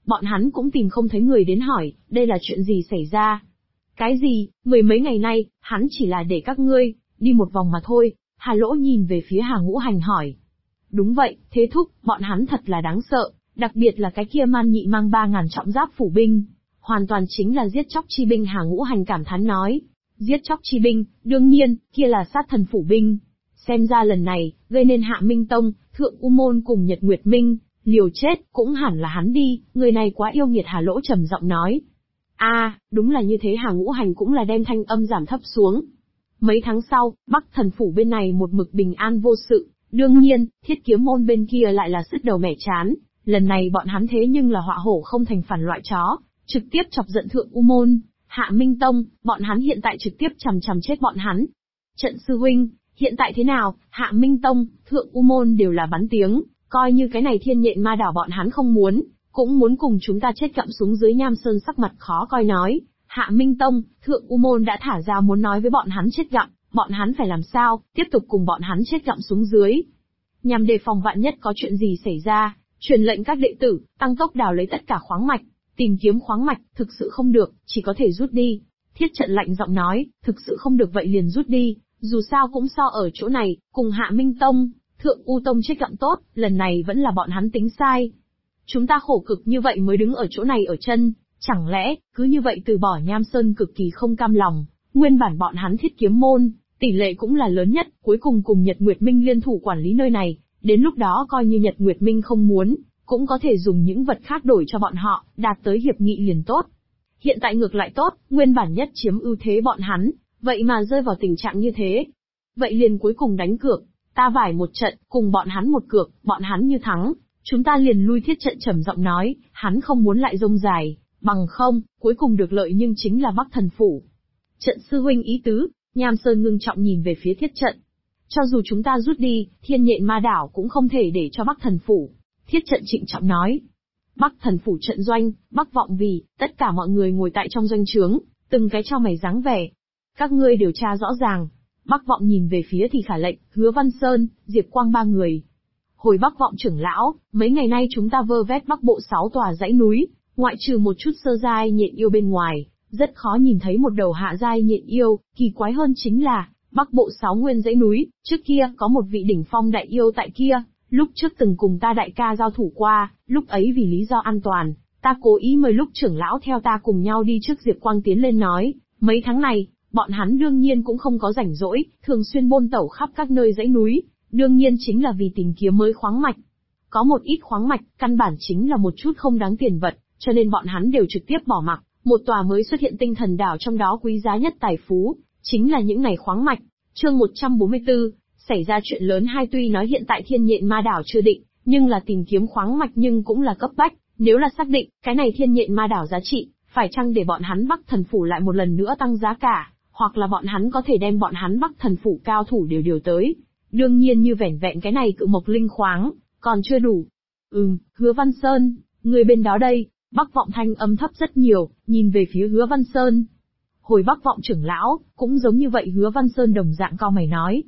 Bọn hắn cũng tìm không thấy người đến hỏi, đây là chuyện gì xảy ra. Cái gì, mười mấy ngày nay, hắn chỉ là để các ngươi đi một vòng mà thôi. Hà Lỗ nhìn về phía Hà Ngũ Hành hỏi. Đúng vậy, thế thúc, bọn hắn thật là đáng sợ, đặc biệt là cái kia man nhị mang 3.000 trọng giáp phủ binh. Hoàn toàn chính là giết chóc chi binh. Hà Ngũ Hành cảm thán nói. Giết chóc chi binh, đương nhiên, kia là sát thần phủ binh. Xem ra lần này, gây nên Hạ Minh Tông, Thượng U Môn cùng Nhật Nguyệt Minh, liều chết, cũng hẳn là hắn đi, người này quá yêu nghiệt. Hà Lỗ trầm giọng nói. Đúng là như thế. Hà Ngũ Hành cũng là đem thanh âm giảm thấp xuống. Mấy tháng sau, Bắc Thần Phủ bên này một mực bình an vô sự, đương nhiên, Thiết Kiếm Môn bên kia lại là sứt đầu mẻ chán, lần này bọn hắn thế nhưng là họa hổ không thành phản loại chó, trực tiếp chọc giận Thượng U Môn, Hạ Minh Tông, bọn hắn hiện tại trực tiếp chằm chết bọn hắn. Trận sư huynh, hiện tại thế nào? Hạ Minh Tông, Thượng U Môn đều là bắn tiếng, coi như cái này Thiên Nhện Ma Đảo bọn hắn không muốn, cũng muốn cùng chúng ta chết gặm xuống dưới. Nham Sơn sắc mặt khó coi nói. Hạ Minh Tông, Thượng U Môn đã thả ra muốn nói với bọn hắn chết gặm, bọn hắn phải làm sao, tiếp tục cùng bọn hắn chết gặm xuống dưới. Nhằm đề phòng vạn nhất có chuyện gì xảy ra, truyền lệnh các đệ tử, tăng tốc đào lấy tất cả khoáng mạch, tìm kiếm khoáng mạch, thực sự không được, chỉ có thể rút đi. Thiết Trận lạnh giọng nói, thực sự không được vậy liền rút đi, dù sao cũng so ở chỗ này, cùng Hạ Minh Tông, Thượng U Tông chết gặm tốt, lần này vẫn là bọn hắn tính sai. Chúng ta khổ cực như vậy mới đứng ở chỗ này ở chân. Chẳng lẽ, cứ như vậy từ bỏ? Nham Sơn cực kỳ không cam lòng, nguyên bản bọn hắn Thiết Kiếm Môn, tỷ lệ cũng là lớn nhất, cuối cùng cùng Nhật Nguyệt Minh liên thủ quản lý nơi này, đến lúc đó coi như Nhật Nguyệt Minh không muốn, cũng có thể dùng những vật khác đổi cho bọn họ, đạt tới hiệp nghị liền tốt. Hiện tại ngược lại tốt, nguyên bản nhất chiếm ưu thế bọn hắn, vậy mà rơi vào tình trạng như thế. Vậy liền cuối cùng đánh cược, ta vải một trận, cùng bọn hắn một cược, bọn hắn như thắng, chúng ta liền lui. Thiết Trận trầm giọng nói, hắn không muốn lại rông dài. Bằng không, cuối cùng được lợi nhưng chính là Bắc Thần Phủ. Trận sư huynh ý tứ, Nham Sơn ngưng trọng nhìn về phía Thiết Trận. Cho dù chúng ta rút đi, Thiên Nhện Ma Đảo cũng không thể để cho Bắc Thần Phủ. Thiết Trận trịnh trọng nói. Bắc Thần Phủ trận doanh, Bắc Vọng Vì, tất cả mọi người ngồi tại trong doanh trướng, từng cái cho mày dáng vẻ. Các ngươi điều tra rõ ràng. Bắc Vọng nhìn về phía thì khả lệnh, Hứa Văn Sơn, Diệp Quang ba người. Hồi Bắc Vọng trưởng lão, mấy ngày nay chúng ta vơ vét Bắc Bộ 6 tòa dãy núi. Ngoại trừ một chút sơ giai nhện yêu bên ngoài, rất khó nhìn thấy một đầu hạ giai nhện yêu. Kỳ quái hơn chính là, Bắc Bộ 6 nguyên dãy núi, trước kia có một vị đỉnh phong đại yêu tại kia, lúc trước từng cùng ta đại ca giao thủ qua, lúc ấy vì lý do an toàn, ta cố ý mời lúc trưởng lão theo ta cùng nhau đi trước. Diệp Quang tiến lên nói, mấy tháng này, bọn hắn đương nhiên cũng không có rảnh rỗi, thường xuyên bôn tẩu khắp các nơi dãy núi, đương nhiên chính là vì tìm kiếm mới khoáng mạch. Có một ít khoáng mạch, căn bản chính là một chút không đáng tiền vật, cho nên bọn hắn đều trực tiếp bỏ mặc, một tòa mới xuất hiện Tinh Thần Đảo, trong đó quý giá nhất tài phú, chính là những này khoáng mạch. Chương 144, xảy ra chuyện lớn. Tuy nói hiện tại Thiên Nhện Ma Đảo chưa định, nhưng là tìm kiếm khoáng mạch nhưng cũng là cấp bách, nếu là xác định, cái này Thiên Nhện Ma Đảo giá trị, phải chăng để bọn hắn Bắc Thần Phủ lại một lần nữa tăng giá cả, hoặc là bọn hắn có thể đem bọn hắn Bắc Thần Phủ cao thủ điều tới. Đương nhiên như vẻn vẹn cái này cự mộc linh khoáng, còn chưa đủ. Hứa Văn Sơn, người bên đó đây. Bắc Vọng thanh âm thấp rất nhiều, nhìn về phía Hứa Văn Sơn. Hồi Bắc Vọng trưởng lão, cũng giống như vậy. Hứa Văn Sơn đồng dạng cau mày nói.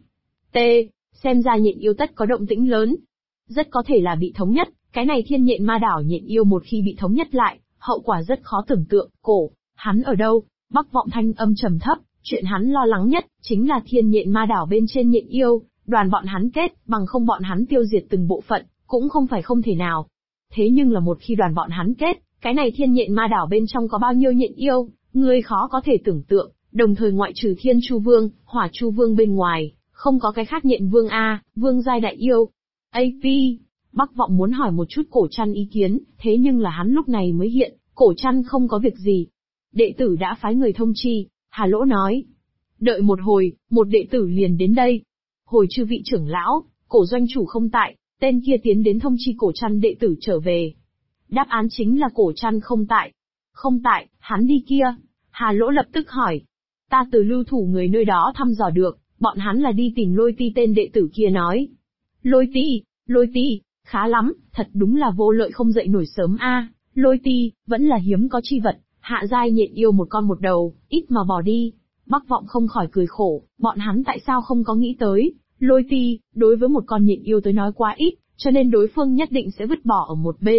Xem ra nhện yêu tất có động tĩnh lớn. Rất có thể là bị thống nhất, cái này Thiên Nhện Ma Đảo nhện yêu một khi bị thống nhất lại, hậu quả rất khó tưởng tượng. Hắn ở đâu? Bắc Vọng thanh âm trầm thấp, chuyện hắn lo lắng nhất, chính là Thiên Nhện Ma Đảo bên trên nhện yêu, đoàn bọn hắn kết, bằng không bọn hắn tiêu diệt từng bộ phận, cũng không phải không thể nào. Thế nhưng là một khi đoàn bọn hắn kết, cái này Thiên Nhện Ma Đảo bên trong có bao nhiêu nhện yêu, ngươi khó có thể tưởng tượng, đồng thời ngoại trừ Thiên Chu Vương, Hỏa Chu Vương bên ngoài, không có cái khác nhện vương vương giai đại yêu. Bắc Vọng muốn hỏi một chút Cổ Trăn ý kiến, thế nhưng là hắn lúc này mới hiện, Cổ Trăn không có việc gì. Đệ tử đã phái người thông chi, Hà Lỗ nói. Đợi một hồi, một đệ tử liền đến đây. Hồi chư vị trưởng lão, Cổ doanh chủ không tại, tên kia tiến đến thông chi Cổ Trăn đệ tử trở về. Đáp án chính là Cổ Trăn không tại. Không tại, hắn đi kia. Hà Lỗ lập tức hỏi. Ta từ lưu thủ người nơi đó thăm dò được, bọn hắn là đi tìm Lôi Ti. Tên đệ tử kia nói. Lôi Ti, khá lắm, thật đúng là vô lợi không dậy nổi sớm Lôi Ti, vẫn là hiếm có chi vật, hạ giai nhện yêu một con một đầu, ít mà bỏ đi. Bắc Vọng không khỏi cười khổ, bọn hắn tại sao không có nghĩ tới, Lôi Ti, đối với một con nhện yêu tới nói quá ít, cho nên đối phương nhất định sẽ vứt bỏ ở một bên,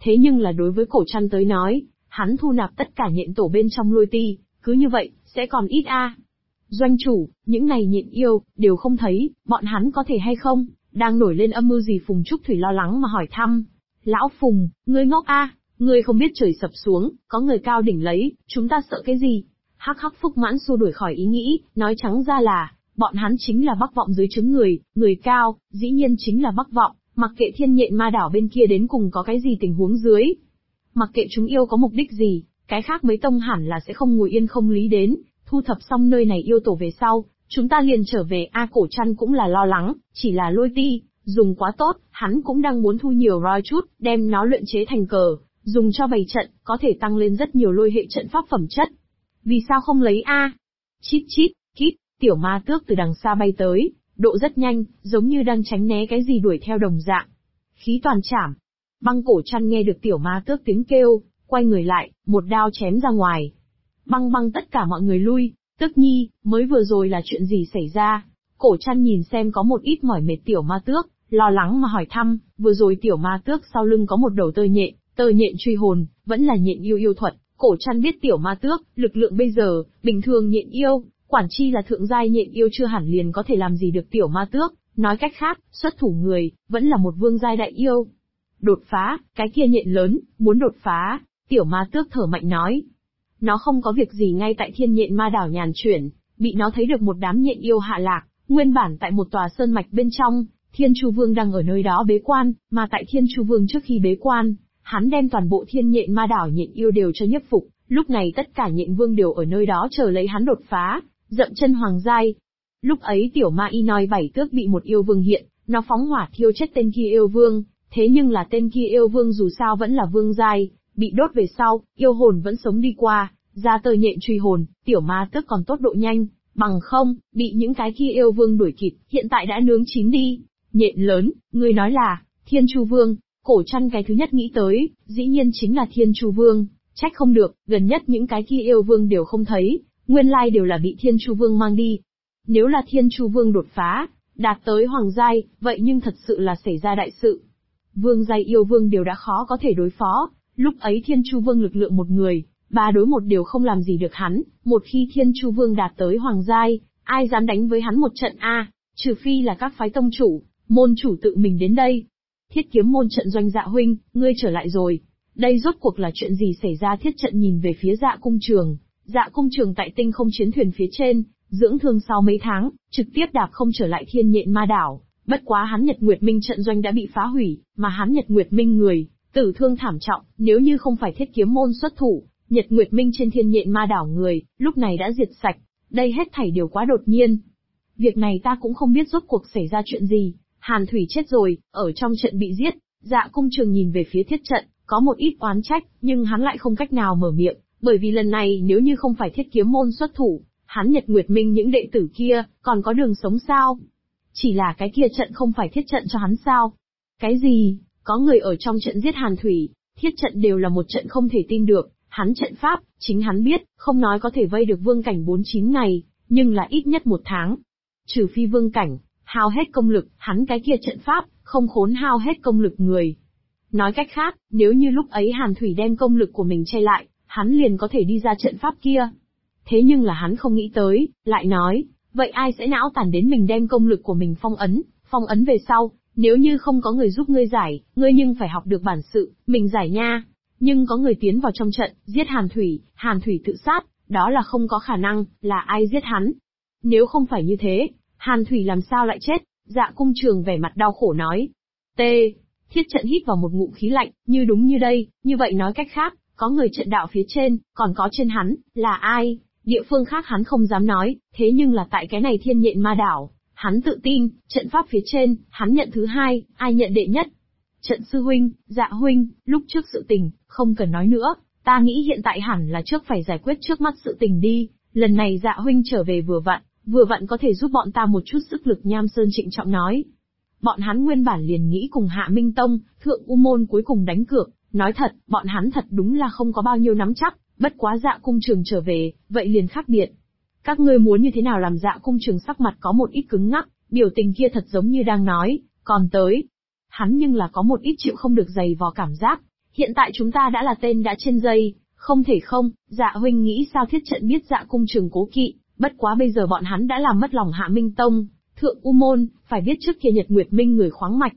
Thế nhưng là đối với Cổ Trăn tới nói, hắn thu nạp tất cả nhện tổ bên trong lôi ti, cứ như vậy, sẽ còn ít a. Doanh chủ, những này nhện yêu, đều không thấy, bọn hắn có thể hay không? Đang nổi lên âm mưu gì? Phùng Trúc Thủy lo lắng mà hỏi thăm. Lão Phùng, ngươi ngốc a, ngươi không biết trời sập xuống, có người cao đỉnh lấy, chúng ta sợ cái gì? Hắc hắc. Phúc Mãn xua đuổi khỏi ý nghĩ, nói trắng ra là, bọn hắn chính là Bắc Vọng dưới trướng người cao, dĩ nhiên chính là Bắc Vọng, mặc kệ thiên nhện ma đảo bên kia đến cùng có cái gì tình huống dưới. Mặc kệ chúng yêu có mục đích gì, cái khác mấy tông hẳn là sẽ không ngồi yên không lý đến, thu thập xong nơi này yêu tổ về sau, chúng ta liền trở về. Cổ Trăn cũng là lo lắng, chỉ là lôi ti, dùng quá tốt, hắn cũng đang muốn thu nhiều roi chút, đem nó luyện chế thành cờ, dùng cho bày trận, có thể tăng lên rất nhiều lôi hệ trận pháp phẩm chất. Vì sao không lấy a? Chít chít, kít, tiểu ma tước từ đằng xa bay tới, độ rất nhanh, giống như đang tránh né cái gì đuổi theo đồng dạng. Khí toàn chảm. Băng Cổ Trăn nghe được tiểu ma tước tiếng kêu, quay người lại, một đao chém ra ngoài. Băng băng. Tất cả mọi người lui. Tước nhi, mới vừa rồi là chuyện gì xảy ra? Cổ Trăn nhìn xem có một ít mỏi mệt tiểu ma tước, lo lắng mà hỏi thăm. Vừa rồi tiểu ma tước sau lưng có một đầu tơ nhện truy hồn, vẫn là nhện yêu thuật. Cổ Trăn biết tiểu ma tước, lực lượng bây giờ, bình thường nhện yêu, quản chi là thượng giai nhện yêu chưa hẳn liền có thể làm gì được tiểu ma tước, nói cách khác, xuất thủ người, vẫn là một vương giai đại yêu. Đột phá, cái kia nhện lớn, muốn đột phá, tiểu ma tước thở mạnh nói. Nó không có việc gì ngay tại thiên nhện ma đảo nhàn chuyển, bị nó thấy được một đám nhện yêu hạ lạc, nguyên bản tại một tòa sơn mạch bên trong, Thiên Chu Vương đang ở nơi đó bế quan, mà tại Thiên Chu Vương trước khi bế quan, hắn đem toàn bộ thiên nhện ma đảo nhện yêu đều cho nhiếp phục, lúc này tất cả nhện vương đều ở nơi đó chờ lấy hắn đột phá, dậm chân hoàng giai. Lúc ấy tiểu ma y nói 7 tước bị một yêu vương hiện, nó phóng hỏa thiêu chết tên kia yêu vương, thế nhưng là tên kia yêu vương dù sao vẫn là vương giai, bị đốt về sau, yêu hồn vẫn sống đi qua, ra tơ nhện truy hồn, tiểu ma tước còn tốc độ nhanh, bằng không, bị những cái kia yêu vương đuổi kịp, hiện tại đã nướng chín đi. Nhện lớn, ngươi nói là, Thiên Chu Vương. Cổ Trăn cái thứ nhất nghĩ tới, dĩ nhiên chính là Thiên Chu Vương, trách không được, gần nhất những cái kia yêu vương đều không thấy, nguyên lai đều là bị Thiên Chu Vương mang đi. Nếu là Thiên Chu Vương đột phá, đạt tới hoàng giai, vậy nhưng thật sự là xảy ra đại sự. Vương giai yêu vương đều đã khó có thể đối phó, lúc ấy Thiên Chu Vương lực lượng một người, 3 đối 1 đều không làm gì được hắn, một khi Thiên Chu Vương đạt tới hoàng giai, ai dám đánh với hắn một trận a? Trừ phi là các phái tông chủ, môn chủ tự mình đến đây. Thiết Kiếm môn trận doanh Dạ huynh, ngươi trở lại rồi. Đây rốt cuộc là chuyện gì xảy ra? Thiết Trận nhìn về phía Dạ cung trường. Dạ cung trường tại tinh không chiến thuyền phía trên, dưỡng thương sau mấy tháng, trực tiếp đạp không trở lại thiên nhện ma đảo. Bất quá hắn Nhật Nguyệt Minh trận doanh đã bị phá hủy, mà hắn Nhật Nguyệt Minh người, tử thương thảm trọng, nếu như không phải Thiết Kiếm môn xuất thủ, Nhật Nguyệt Minh trên thiên nhện ma đảo người, lúc này đã diệt sạch. Đây hết thảy đều quá đột nhiên. Việc này ta cũng không biết rốt cuộc xảy ra chuyện gì. Hàn Thủy chết rồi, ở trong trận bị giết. Dạ cung trường nhìn về phía Thiết Trận, có một ít oán trách, nhưng hắn lại không cách nào mở miệng, bởi vì lần này nếu như không phải Thiết Kiếm môn xuất thủ, hắn Nhật Nguyệt Minh những đệ tử kia, còn có đường sống sao? Chỉ là cái kia trận không phải thiết trận cho hắn sao? Cái gì? Có người ở trong trận giết Hàn Thủy, thiết trận đều là một trận không thể tin được, hắn trận pháp, chính hắn biết, không nói có thể vây được vương cảnh 49 ngày, nhưng là ít nhất 1 tháng. Trừ phi vương cảnh, hao hết công lực, hắn cái kia trận pháp, không khốn hao hết công lực người. Nói cách khác, nếu như lúc ấy Hàn Thủy đem công lực của mình che lại, hắn liền có thể đi ra trận pháp kia. Thế nhưng là hắn không nghĩ tới, lại nói, vậy ai sẽ não tàn đến mình đem công lực của mình phong ấn về sau, nếu như không có người giúp ngươi giải, ngươi nhưng phải học được bản sự, mình giải nha. Nhưng có người tiến vào trong trận, giết Hàn Thủy tự sát, đó là không có khả năng, là ai giết hắn. Nếu không phải như thế, Hàn Thủy làm sao lại chết? Dạ cung trường vẻ mặt đau khổ nói. Thiết trận hít vào một ngụm khí lạnh, như đúng như đây, như vậy nói cách khác, có người trận đạo phía trên, còn có trên hắn, là ai? Địa phương khác hắn không dám nói, thế nhưng là tại cái này thiên nhện ma đảo, hắn tự tin, trận pháp phía trên, hắn nhận thứ 2, ai nhận đệ nhất? Trận sư huynh, Dạ huynh, lúc trước sự tình, không cần nói nữa, ta nghĩ hiện tại hẳn là trước phải giải quyết trước mắt sự tình đi, lần này Dạ huynh trở về vừa vặn có thể giúp bọn ta một chút sức lực. Nham Sơn trịnh trọng nói. Bọn hắn nguyên bản liền nghĩ cùng Hạ Minh Tông, Thượng U Môn cuối cùng đánh cược, nói thật, bọn hắn thật đúng là không có bao nhiêu nắm chắc, bất quá Dạ cung trường trở về, vậy liền khác biệt. Các ngươi muốn như thế nào? Làm Dạ cung trường sắc mặt có một ít cứng ngắc, biểu tình kia thật giống như đang nói, còn tới. Hắn nhưng là có một ít chịu không được dày vò cảm giác, hiện tại chúng ta đã là tên đã trên dây, không thể không, Dạ huynh nghĩ sao Thiết Trận biết Dạ cung trường cố kỵ, bất quá bây giờ bọn hắn đã làm mất lòng Hạ Minh Tông. Thượng U Môn, phải biết trước kia Nhật Nguyệt Minh người khoáng mạch,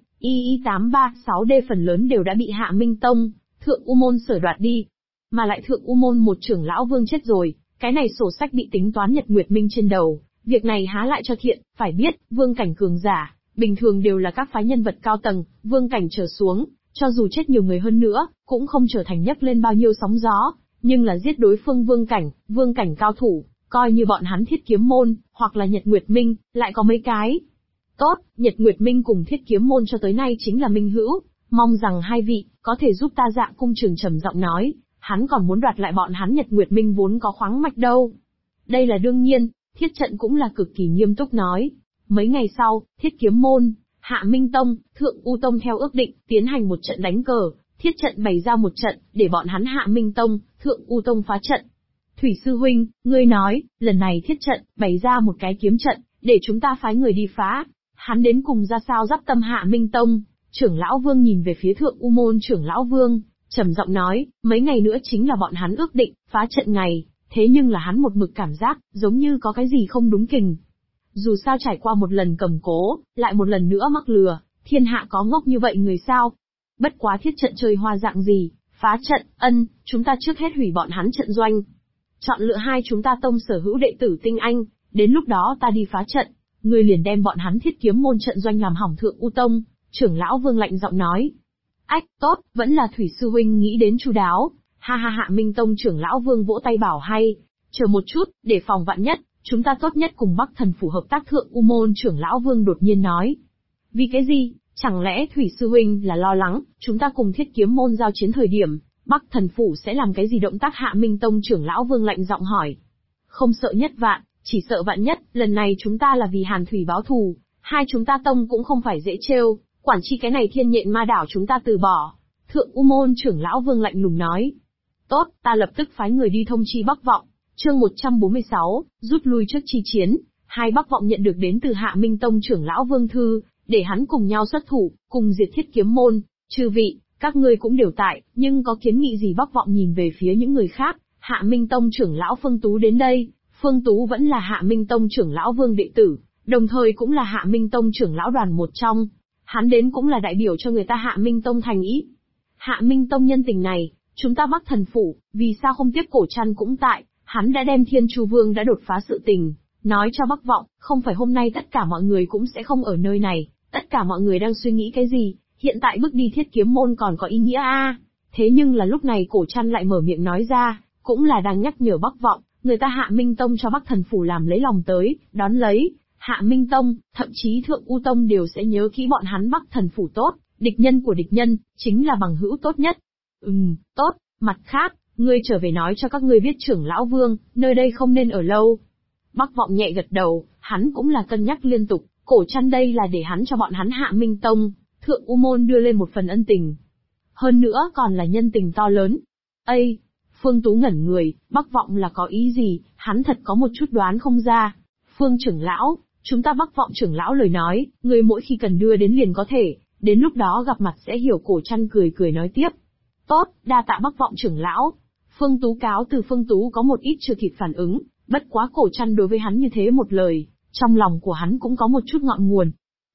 II-836D phần lớn đều đã bị Hạ Minh Tông, Thượng U Môn sở đoạt đi. Mà lại Thượng U Môn một trưởng lão vương chết rồi, cái này sổ sách bị tính toán Nhật Nguyệt Minh trên đầu, việc này há lại cho thiện, phải biết, vương cảnh cường giả, bình thường đều là các phái nhân vật cao tầng, vương cảnh trở xuống, cho dù chết nhiều người hơn nữa, cũng không trở thành nhấc lên bao nhiêu sóng gió, nhưng là giết đối phương vương cảnh cao thủ, coi như bọn hắn Thiết Kiếm Môn, hoặc là Nhật Nguyệt Minh, lại có mấy cái. Tốt, Nhật Nguyệt Minh cùng Thiết Kiếm Môn cho tới nay chính là minh hữu, mong rằng hai vị, có thể giúp ta Dạ cung trường trầm giọng nói, hắn còn muốn đoạt lại bọn hắn Nhật Nguyệt Minh vốn có khoáng mạch đâu. Đây là đương nhiên, Thiết Trận cũng là cực kỳ nghiêm túc nói. Mấy ngày sau, Thiết Kiếm Môn, Hạ Minh Tông, Thượng U Tông theo ước định, tiến hành một trận đánh cờ, Thiết Trận bày ra một trận, để bọn hắn Hạ Minh Tông, Thượng U Tông phá trận. Thủy sư huynh, ngươi nói, lần này Thiết Trận, bày ra một cái kiếm trận, để chúng ta phái người đi phá. Hắn đến cùng ra sao dắp tâm Hạ Minh Tông, trưởng lão vương nhìn về phía Thượng U Môn trưởng lão vương, trầm giọng nói, mấy ngày nữa chính là bọn hắn ước định, phá trận ngày, thế nhưng là hắn một mực cảm giác, giống như có cái gì không đúng kình. Dù sao trải qua một lần cầm cố, lại một lần nữa mắc lừa, thiên hạ có ngốc như vậy người sao? Bất quá Thiết Trận chơi hoa dạng gì, phá trận, chúng ta trước hết hủy bọn hắn trận doanh. Chọn lựa hai chúng ta tông sở hữu đệ tử tinh anh, đến lúc đó ta đi phá trận, ngươi liền đem bọn hắn Thiết Kiếm Môn trận doanh làm hỏng Thượng U Tông, trưởng lão vương lạnh giọng nói. Ách, tốt, vẫn là Thủy sư huynh nghĩ đến chu đáo, ha ha Hạ Minh Tông trưởng lão vương vỗ tay bảo hay, chờ một chút, để phòng vạn nhất, chúng ta tốt nhất cùng Bắc Thần Phủ hợp tác. Thượng U Môn trưởng lão vương đột nhiên nói. Vì cái gì, chẳng lẽ Thủy sư huynh là lo lắng, chúng ta cùng Thiết Kiếm Môn giao chiến thời điểm, Bắc Thần Phủ sẽ làm cái gì động tác? Hạ Minh Tông trưởng lão vương lạnh giọng hỏi. Không sợ nhất vạn, chỉ sợ vạn nhất, lần này chúng ta là vì Hàn Thủy báo thù, hai chúng ta tông cũng không phải dễ trêu, quản chi cái này Thiên Nhện Ma đảo chúng ta từ bỏ. Thượng U Môn trưởng lão vương lạnh lùng nói. Tốt, ta lập tức phái người đi thông chi Bắc Vọng. Chương 146, rút lui trước chi chiến. Hai Bắc Vọng nhận được đến từ Hạ Minh Tông trưởng lão vương thư, để hắn cùng nhau xuất thủ, cùng diệt Thiết Kiếm Môn. Chư vị, các ngươi cũng đều tại, nhưng có kiến nghị gì? Bắc Vọng nhìn về phía những người khác. Hạ Minh Tông trưởng lão Phương Tú đến đây. Phương Tú vẫn là Hạ Minh Tông trưởng lão vương đệ tử, đồng thời cũng là Hạ Minh Tông trưởng lão đoàn một trong. Hắn đến cũng là đại biểu cho người ta Hạ Minh Tông thành ý. Hạ Minh Tông nhân tình này, chúng ta Bắc Thần Phủ, vì sao không tiếp? Cổ Trăn cũng tại, hắn đã đem Thiên Chu Vương đã đột phá sự tình, nói cho Bắc Vọng, không phải hôm nay tất cả mọi người cũng sẽ không ở nơi này, tất cả mọi người đang suy nghĩ cái gì, hiện tại bước đi Thiết Kiếm Môn còn có ý nghĩa a? Thế nhưng là lúc này Cổ Trăn lại mở miệng nói ra, cũng là đang nhắc nhở Bắc Vọng, người ta Hạ Minh Tông cho Bắc Thần Phủ làm lấy lòng tới, đón lấy. Hạ Minh Tông, thậm chí Thượng U Tông đều sẽ nhớ kỹ bọn hắn Bắc Thần Phủ tốt, địch nhân của địch nhân, chính là bằng hữu tốt nhất. Tốt, mặt khác, ngươi trở về nói cho các ngươi biết trưởng lão vương, nơi đây không nên ở lâu. Bắc Vọng nhẹ gật đầu, hắn cũng là cân nhắc liên tục, Cổ Trăn đây là để hắn cho bọn hắn Hạ Minh Tông, Thượng U Môn đưa lên một phần ân tình. Hơn nữa còn là nhân tình to lớn. Ây! Phương Tú ngẩn người, Bắc Vọng là có ý gì, hắn thật có một chút đoán không ra. Phương trưởng lão, chúng ta Bắc Vọng trưởng lão lời nói, người mỗi khi cần đưa đến liền có thể, đến lúc đó gặp mặt sẽ hiểu. Cổ Trăn cười cười nói tiếp. Tốt, đa tạ Bắc Vọng trưởng lão. Phương Tú cáo từ. Phương Tú có một ít chưa kịp phản ứng, bất quá Cổ Trăn đối với hắn như thế một lời, trong lòng của hắn cũng có một chút ngọn nguồn.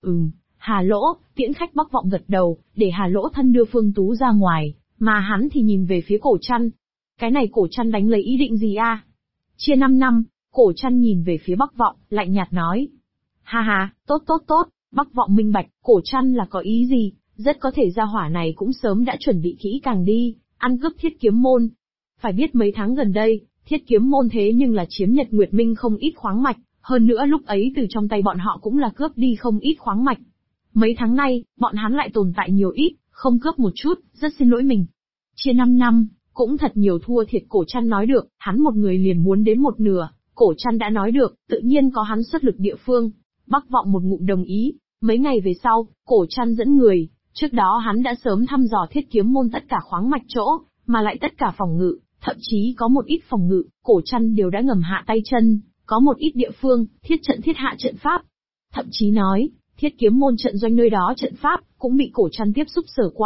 Hà Lỗ, tiễn khách. Bắc Vọng gật đầu, để Hà Lỗ thân đưa Phương Tú ra ngoài, mà hắn thì nhìn về phía Cổ Trăn. Cái này Cổ Trăn đánh lấy ý định gì a? Chia 5 năm, Cổ Trăn nhìn về phía Bắc Vọng, lạnh nhạt nói. Ha ha, tốt, Bắc Vọng minh bạch, Cổ Trăn là có ý gì, rất có thể gia hỏa này cũng sớm đã chuẩn bị kỹ càng đi, ăn cướp Thiết Kiếm Môn. Phải biết mấy tháng gần đây, Thiết Kiếm Môn thế nhưng là chiếm Nhật Nguyệt Minh không ít khoáng mạch, hơn nữa lúc ấy từ trong tay bọn họ cũng là cướp đi không ít khoáng mạch. Mấy tháng nay, bọn hắn lại tồn tại nhiều ít, không cướp một chút, rất xin lỗi mình. Chia 5 năm, cũng thật nhiều thua thiệt. Cổ Trăn nói được, hắn một người liền muốn đến một nửa, Cổ Trăn đã nói được, tự nhiên có hắn xuất lực địa phương. Bắc Vọng một ngụm đồng ý. Mấy ngày về sau, Cổ Trăn dẫn người, trước đó hắn đã sớm thăm dò Thiết Kiếm Môn tất cả khoáng mạch chỗ, mà lại tất cả phòng ngự, thậm chí có một ít phòng ngự, Cổ Trăn đều đã ngầm hạ tay chân, có một ít địa phương, thiết hạ trận pháp. Thậm chí nói, Thiết Kiếm Môn trận doanh nơi đó trận pháp, cũng bị Cổ Trăn tiếp xúc sở qua,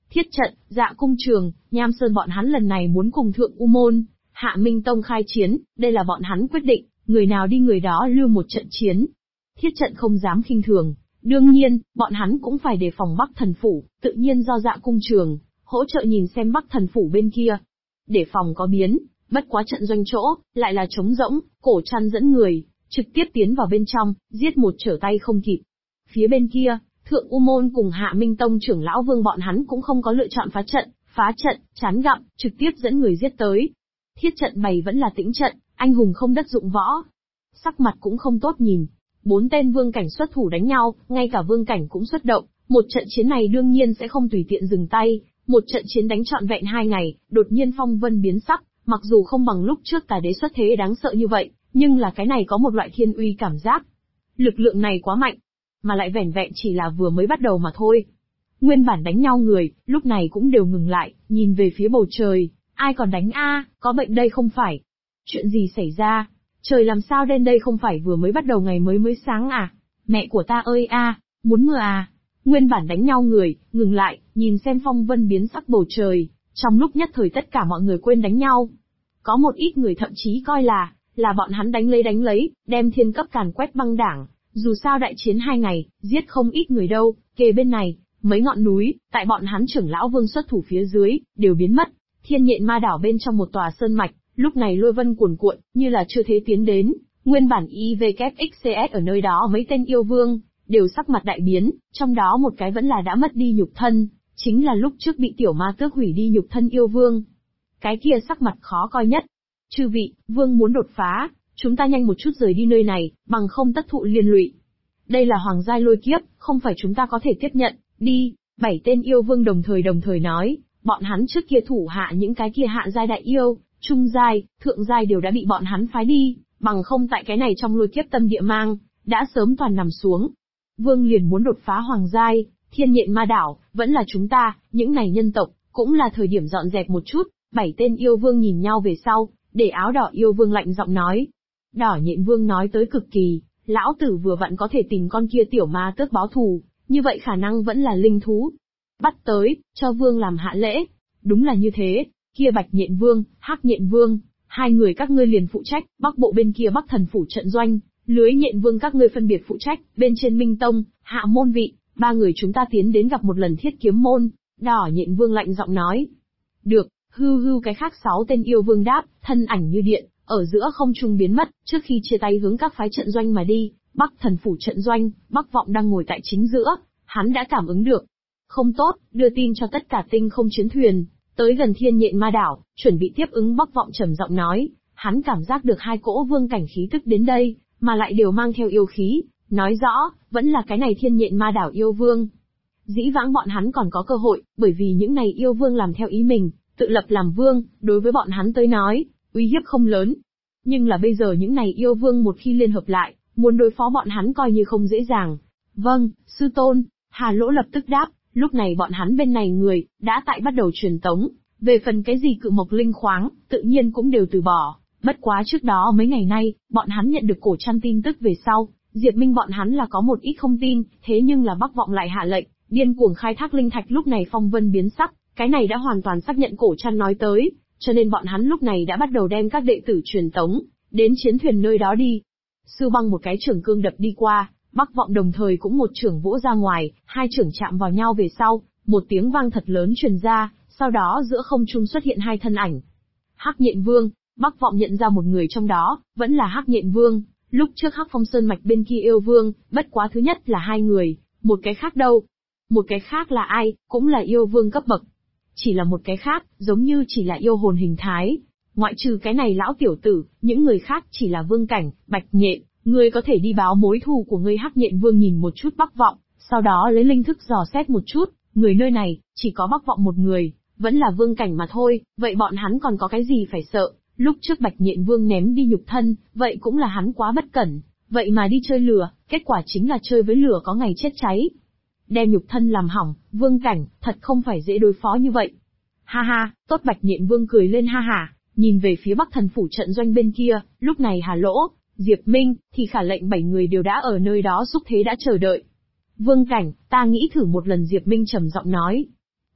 Thiết trận, Dạ Cung Trường, Nham Sơn bọn hắn lần này muốn cùng Thượng U Môn, Hạ Minh Tông khai chiến, đây là bọn hắn quyết định, người nào đi người đó lưu một trận chiến. Thiết trận không dám khinh thường, đương nhiên, bọn hắn cũng phải đề phòng Bắc Thần Phủ, tự nhiên do Dạ Cung Trường hỗ trợ nhìn xem Bắc Thần Phủ bên kia. Để phòng có biến, bất quá trận doanh chỗ, lại là trống rỗng, Cổ Trăn dẫn người, trực tiếp tiến vào bên trong, giết một trở tay không kịp. Phía bên kia, Thượng U Môn cùng Hạ Minh Tông trưởng lão Vương bọn hắn cũng không có lựa chọn phá trận, chán gặm, trực tiếp dẫn người giết tới. Thiết trận bày vẫn là tĩnh trận, anh hùng không đất dụng võ. Sắc mặt cũng không tốt nhìn. 4 tên vương cảnh xuất thủ đánh nhau, ngay cả vương cảnh cũng xuất động, một trận chiến này đương nhiên sẽ không tùy tiện dừng tay, một trận chiến đánh trọn vẹn 2 ngày, đột nhiên phong vân biến sắc, mặc dù không bằng lúc trước Tà Đế xuất thế đáng sợ như vậy, nhưng là cái này có một loại thiên uy cảm giác. Lực lượng này quá mạnh, mà lại vẻn vẹn chỉ là vừa mới bắt đầu mà thôi. Nguyên bản đánh nhau người, lúc này cũng đều ngừng lại, nhìn về phía bầu trời, ai còn đánh a, có bệnh đây không phải? Chuyện gì xảy ra? Trời làm sao đen đây không phải vừa mới bắt đầu ngày mới sáng à? Mẹ của ta ơi a, muốn mưa à? Nguyên bản đánh nhau người, ngừng lại, nhìn xem phong vân biến sắc bầu trời, trong lúc nhất thời tất cả mọi người quên đánh nhau. Có một ít người thậm chí coi là bọn hắn đánh lấy, đem thiên cấp càn quét băng đảng, dù sao đại chiến 2 ngày, giết không ít người đâu, kề bên này, mấy ngọn núi, tại bọn hắn trưởng lão Vương xuất thủ phía dưới, đều biến mất. Thiên Nhện Ma đảo bên trong một tòa sơn mạch, lúc này lôi vân cuồn cuộn, như là chưa thế tiến đến, nguyên bản IVKXCS ở nơi đó mấy tên yêu vương, đều sắc mặt đại biến, trong đó một cái vẫn là đã mất đi nhục thân, chính là lúc trước bị tiểu ma tước hủy đi nhục thân yêu vương. Cái kia sắc mặt khó coi nhất. Chư vị, vương muốn đột phá, chúng ta nhanh một chút rời đi nơi này, bằng không tất thụ liên lụy. Đây là hoàng giai lôi kiếp, không phải chúng ta có thể tiếp nhận, đi, 7 tên yêu vương đồng thời nói, bọn hắn trước kia thủ hạ những cái kia hạ giai đại yêu, trung giai, thượng giai đều đã bị bọn hắn phái đi, bằng không tại cái này trong lôi kiếp tâm địa mang, đã sớm toàn nằm xuống. Vương liền muốn đột phá hoàng giai, Thiên Nhện Ma đảo, vẫn là chúng ta, những này nhân tộc, cũng là thời điểm dọn dẹp một chút. 7 tên yêu vương nhìn nhau về sau, để áo đỏ yêu vương lạnh giọng nói. Đỏ Nhện vương nói tới cực kỳ, lão tử vừa vặn có thể tìm con kia tiểu ma tước báo thù, như vậy khả năng vẫn là linh thú. Bắt tới, cho vương làm hạ lễ. Đúng là như thế, kia Bạch Nhện vương, Hắc Nhện vương, 2 người các ngươi liền phụ trách, bắc bộ bên kia Bắc Thần Phủ trận doanh, Lưới Nhện vương các ngươi phân biệt phụ trách, bên trên Minh Tông, Hạ Môn vị, 3 người chúng ta tiến đến gặp một lần Thiết Kiếm môn. Đỏ Nhện vương lạnh giọng nói. Được. Hưu cái khác 6 tên yêu vương đáp, thân ảnh như điện, ở giữa không trung biến mất, trước khi chia tay hướng các phái trận doanh mà đi. Bắc Thần Phủ trận doanh, Bắc Vọng đang ngồi tại chính giữa, hắn đã cảm ứng được. Không tốt, đưa tin cho tất cả tinh không chiến thuyền, tới gần Thiên Nhện Ma đảo, chuẩn bị tiếp ứng. Bắc Vọng trầm giọng nói, hắn cảm giác được 2 cỗ vương cảnh khí tức đến đây, mà lại đều mang theo yêu khí, nói rõ, vẫn là cái này Thiên Nhện Ma đảo yêu vương. Dĩ vãng bọn hắn còn có cơ hội, bởi vì những này yêu vương làm theo ý mình, tự lập làm vương, đối với bọn hắn tới nói, uy hiếp không lớn. Nhưng là bây giờ những này yêu vương một khi liên hợp lại, muốn đối phó bọn hắn coi như không dễ dàng. Vâng, sư tôn, Hà Lỗ lập tức đáp, lúc này bọn hắn bên này người, đã tại bắt đầu truyền tống, về phần cái gì cự mộc linh khoáng, tự nhiên cũng đều từ bỏ. Bất quá trước đó mấy ngày nay, bọn hắn nhận được Cổ Trăn tin tức về sau, Diệp Minh bọn hắn là có một ít không tin, thế nhưng là Bắc Vọng lại hạ lệnh, điên cuồng khai thác linh thạch. Lúc này phong vân biến sắc, cái này đã hoàn toàn xác nhận Cổ Trăn nói tới, cho nên bọn hắn lúc này đã bắt đầu đem các đệ tử truyền tống đến chiến thuyền nơi đó đi. Sư Băng một cái trưởng cương đập đi qua, Bắc Vọng đồng thời cũng một trưởng vỗ ra ngoài, 2 trưởng chạm vào nhau về sau, một tiếng vang thật lớn truyền ra, sau đó giữa không trung xuất hiện 2 thân ảnh. Hắc Nhện Vương, Bắc Vọng nhận ra một người trong đó, vẫn là Hắc Nhện Vương, lúc trước Hắc Phong Sơn mạch bên kia yêu vương, bất quá thứ nhất là 2 người, một cái khác đâu? Một cái khác là ai, cũng là yêu vương cấp bậc. Chỉ là một cái khác, giống như chỉ là yêu hồn hình thái. Ngoại trừ cái này lão tiểu tử, những người khác chỉ là vương cảnh. Bạch Nhện, ngươi có thể đi báo mối thù của ngươi. Hắc Nhện Vương nhìn một chút Bắc Vọng, sau đó lấy linh thức dò xét một chút, người nơi này, chỉ có Bắc Vọng một người, vẫn là vương cảnh mà thôi, vậy bọn hắn còn có cái gì phải sợ? Lúc trước Bạch Nhện Vương ném đi nhục thân, vậy cũng là hắn quá bất cẩn, vậy mà đi chơi lửa, kết quả chính là chơi với lửa có ngày chết cháy. Đem nhục thân làm hỏng, vương cảnh, thật không phải dễ đối phó như vậy. Ha ha, tốt. Bạch Nhện Vương cười lên ha hả, nhìn về phía Bắc Thần Phủ trận doanh bên kia, lúc này Hà Lỗ, Diệp Minh, thì khả lệnh 7 người đều đã ở nơi đó xúc thế đã chờ đợi. Vương cảnh, ta nghĩ thử một lần. Diệp Minh trầm giọng nói.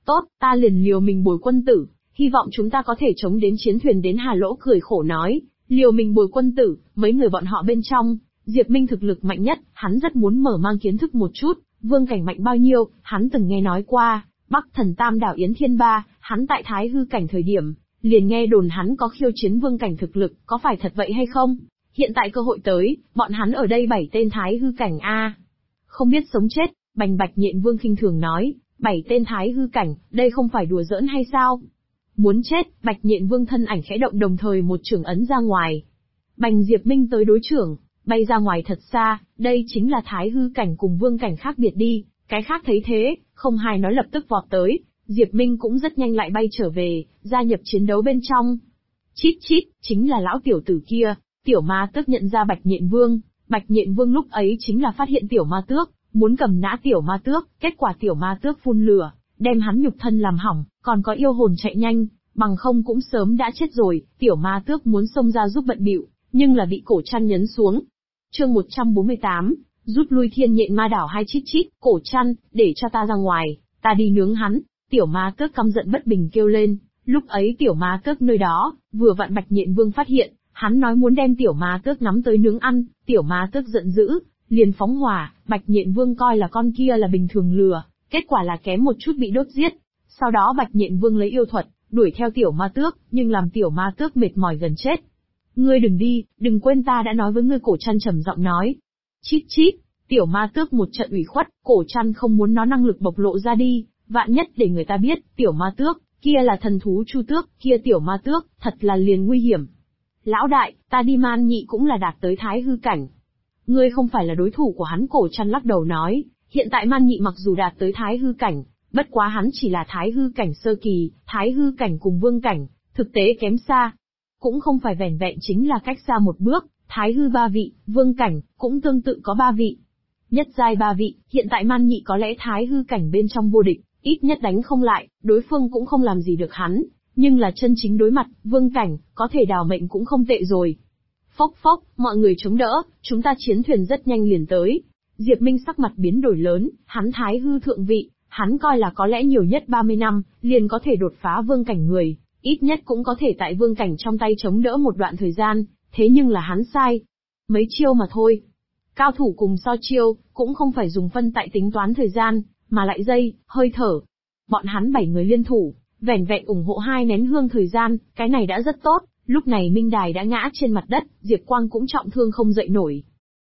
Tốt, ta liền liều mình bồi quân tử, hy vọng chúng ta có thể chống đến chiến thuyền đến. Hà Lỗ cười khổ nói, liều mình bồi quân tử, mấy người bọn họ bên trong, Diệp Minh thực lực mạnh nhất, hắn rất muốn mở mang kiến thức một chút, vương cảnh mạnh bao nhiêu, hắn từng nghe nói qua, Bắc Thần Tam Đảo Yến Thiên Ba, hắn tại Thái Hư cảnh thời điểm, liền nghe đồn hắn có khiêu chiến vương cảnh thực lực, có phải thật vậy hay không? Hiện tại cơ hội tới, bọn hắn ở đây 7 tên Thái Hư cảnh a. Không biết sống chết, Bành Bạch Nhện Vương khinh thường nói, 7 tên Thái Hư cảnh, đây không phải đùa giỡn hay sao? Muốn chết, Bạch Nhện Vương thân ảnh khẽ động đồng thời một chưởng ấn ra ngoài. Bành Diệp Minh tới đối trưởng, bay ra ngoài thật xa, đây chính là Thái Hư cảnh cùng vương cảnh khác biệt đi, cái khác thấy thế, không hai nói lập tức vọt tới, Diệp Minh cũng rất nhanh lại bay trở về, gia nhập chiến đấu bên trong. Chít chít, chính là lão tiểu tử kia, Tiểu Ma Tước nhận ra Bạch Nhện Vương, Bạch Nhện Vương lúc ấy chính là phát hiện Tiểu Ma Tước, muốn cầm nã Tiểu Ma Tước, kết quả Tiểu Ma Tước phun lửa, đem hắn nhục thân làm hỏng, còn có yêu hồn chạy nhanh, bằng không cũng sớm đã chết rồi. Tiểu Ma Tước muốn xông ra giúp bận bịu, nhưng là bị Cổ Trăn nhấn xuống. Chương 148, rút lui Thiên Nhện Ma Đảo. Hai chít chít, Cổ Trăn, để cho ta ra ngoài, ta đi nướng hắn. Tiểu Ma Tước căm giận bất bình kêu lên. Lúc ấy Tiểu Ma Tước nơi đó, vừa vặn Bạch Nhện Vương phát hiện, hắn nói muốn đem Tiểu Ma Tước nắm tới nướng ăn, Tiểu Ma Tước giận dữ, liền phóng hỏa. Bạch Nhện Vương coi là con kia là bình thường lừa, kết quả là kém một chút bị đốt giết. Sau đó Bạch Nhện Vương lấy yêu thuật, đuổi theo Tiểu Ma Tước, nhưng làm Tiểu Ma Tước mệt mỏi gần chết. Ngươi đừng đi, đừng quên ta đã nói với ngươi. Cổ Trăn trầm giọng nói. Chít chít, Tiểu Ma Tước một trận ủy khuất, Cổ Trăn không muốn nó năng lực bộc lộ ra đi, vạn nhất để người ta biết, Tiểu Ma Tước, kia là thần thú Chu Tước, kia Tiểu Ma Tước, thật là liền nguy hiểm. Lão đại, ta đi Man Nhị cũng là đạt tới Thái Hư cảnh. Ngươi không phải là đối thủ của hắn. Cổ Trăn lắc đầu nói, hiện tại Man Nhị mặc dù đạt tới Thái Hư cảnh, bất quá hắn chỉ là Thái Hư cảnh sơ kỳ, Thái Hư cảnh cùng vương cảnh, thực tế kém xa. Cũng không phải vẻn vẹn chính là cách xa một bước, Thái Hư 3 vị, vương cảnh, cũng tương tự có 3 vị. Nhất giai 3 vị, hiện tại Man Nhị có lẽ Thái Hư cảnh bên trong vô địch, ít nhất đánh không lại, đối phương cũng không làm gì được hắn, nhưng là chân chính đối mặt, vương cảnh, có thể đào mệnh cũng không tệ rồi. Phốc phốc, mọi người chống đỡ, chúng ta chiến thuyền rất nhanh liền tới. Diệp Minh sắc mặt biến đổi lớn, hắn Thái Hư thượng vị, hắn coi là có lẽ nhiều nhất 30 năm, liền có thể đột phá vương cảnh người, ít nhất cũng có thể tại vương cảnh trong tay chống đỡ một đoạn thời gian, thế nhưng là hắn sai. Mấy chiêu mà thôi. Cao thủ cùng so chiêu, cũng không phải dùng phân tại tính toán thời gian, mà lại giây, hơi thở. Bọn hắn 7 người liên thủ, vẻn vẹn ủng hộ 2 nén hương thời gian, cái này đã rất tốt. Lúc này Minh Đài đã ngã trên mặt đất, Diệp Quang cũng trọng thương không dậy nổi.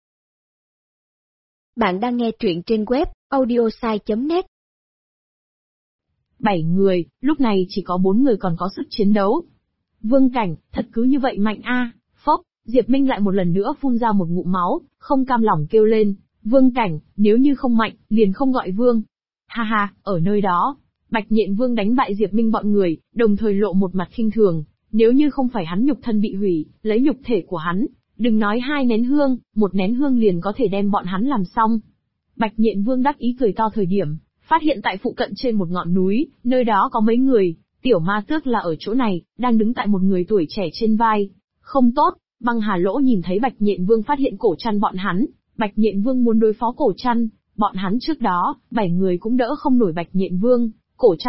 Bạn đang nghe truyện trên web audiosai.net. 7 người, lúc này chỉ có 4 người còn có sức chiến đấu. Vương cảnh, thật cứ như vậy mạnh a. Phốc, Diệp Minh lại một lần nữa phun ra một ngụm máu, không cam lòng kêu lên, vương cảnh, nếu như không mạnh, liền không gọi vương. Ha ha, ở nơi đó, Bạch Nhện Vương đánh bại Diệp Minh bọn người, đồng thời lộ một mặt khinh thường, nếu như không phải hắn nhục thân bị hủy, lấy nhục thể của hắn, đừng nói 2 nén hương, 1 nén hương liền có thể đem bọn hắn làm xong. Bạch Nhện Vương đắc ý cười to thời điểm, phát hiện tại phụ cận trên một ngọn núi, nơi đó có mấy người, Tiểu Ma Tước là ở chỗ này, đang đứng tại một người tuổi trẻ trên vai. Không tốt, Băng Hà Lỗ nhìn thấy Bạch Nhện Vương phát hiện Cổ Trăn bọn hắn, Bạch Nhện Vương muốn đối phó Cổ Trăn, bọn hắn trước đó, 7 người cũng đỡ không nổi Bạch Nhện Vương, Cổ Trăn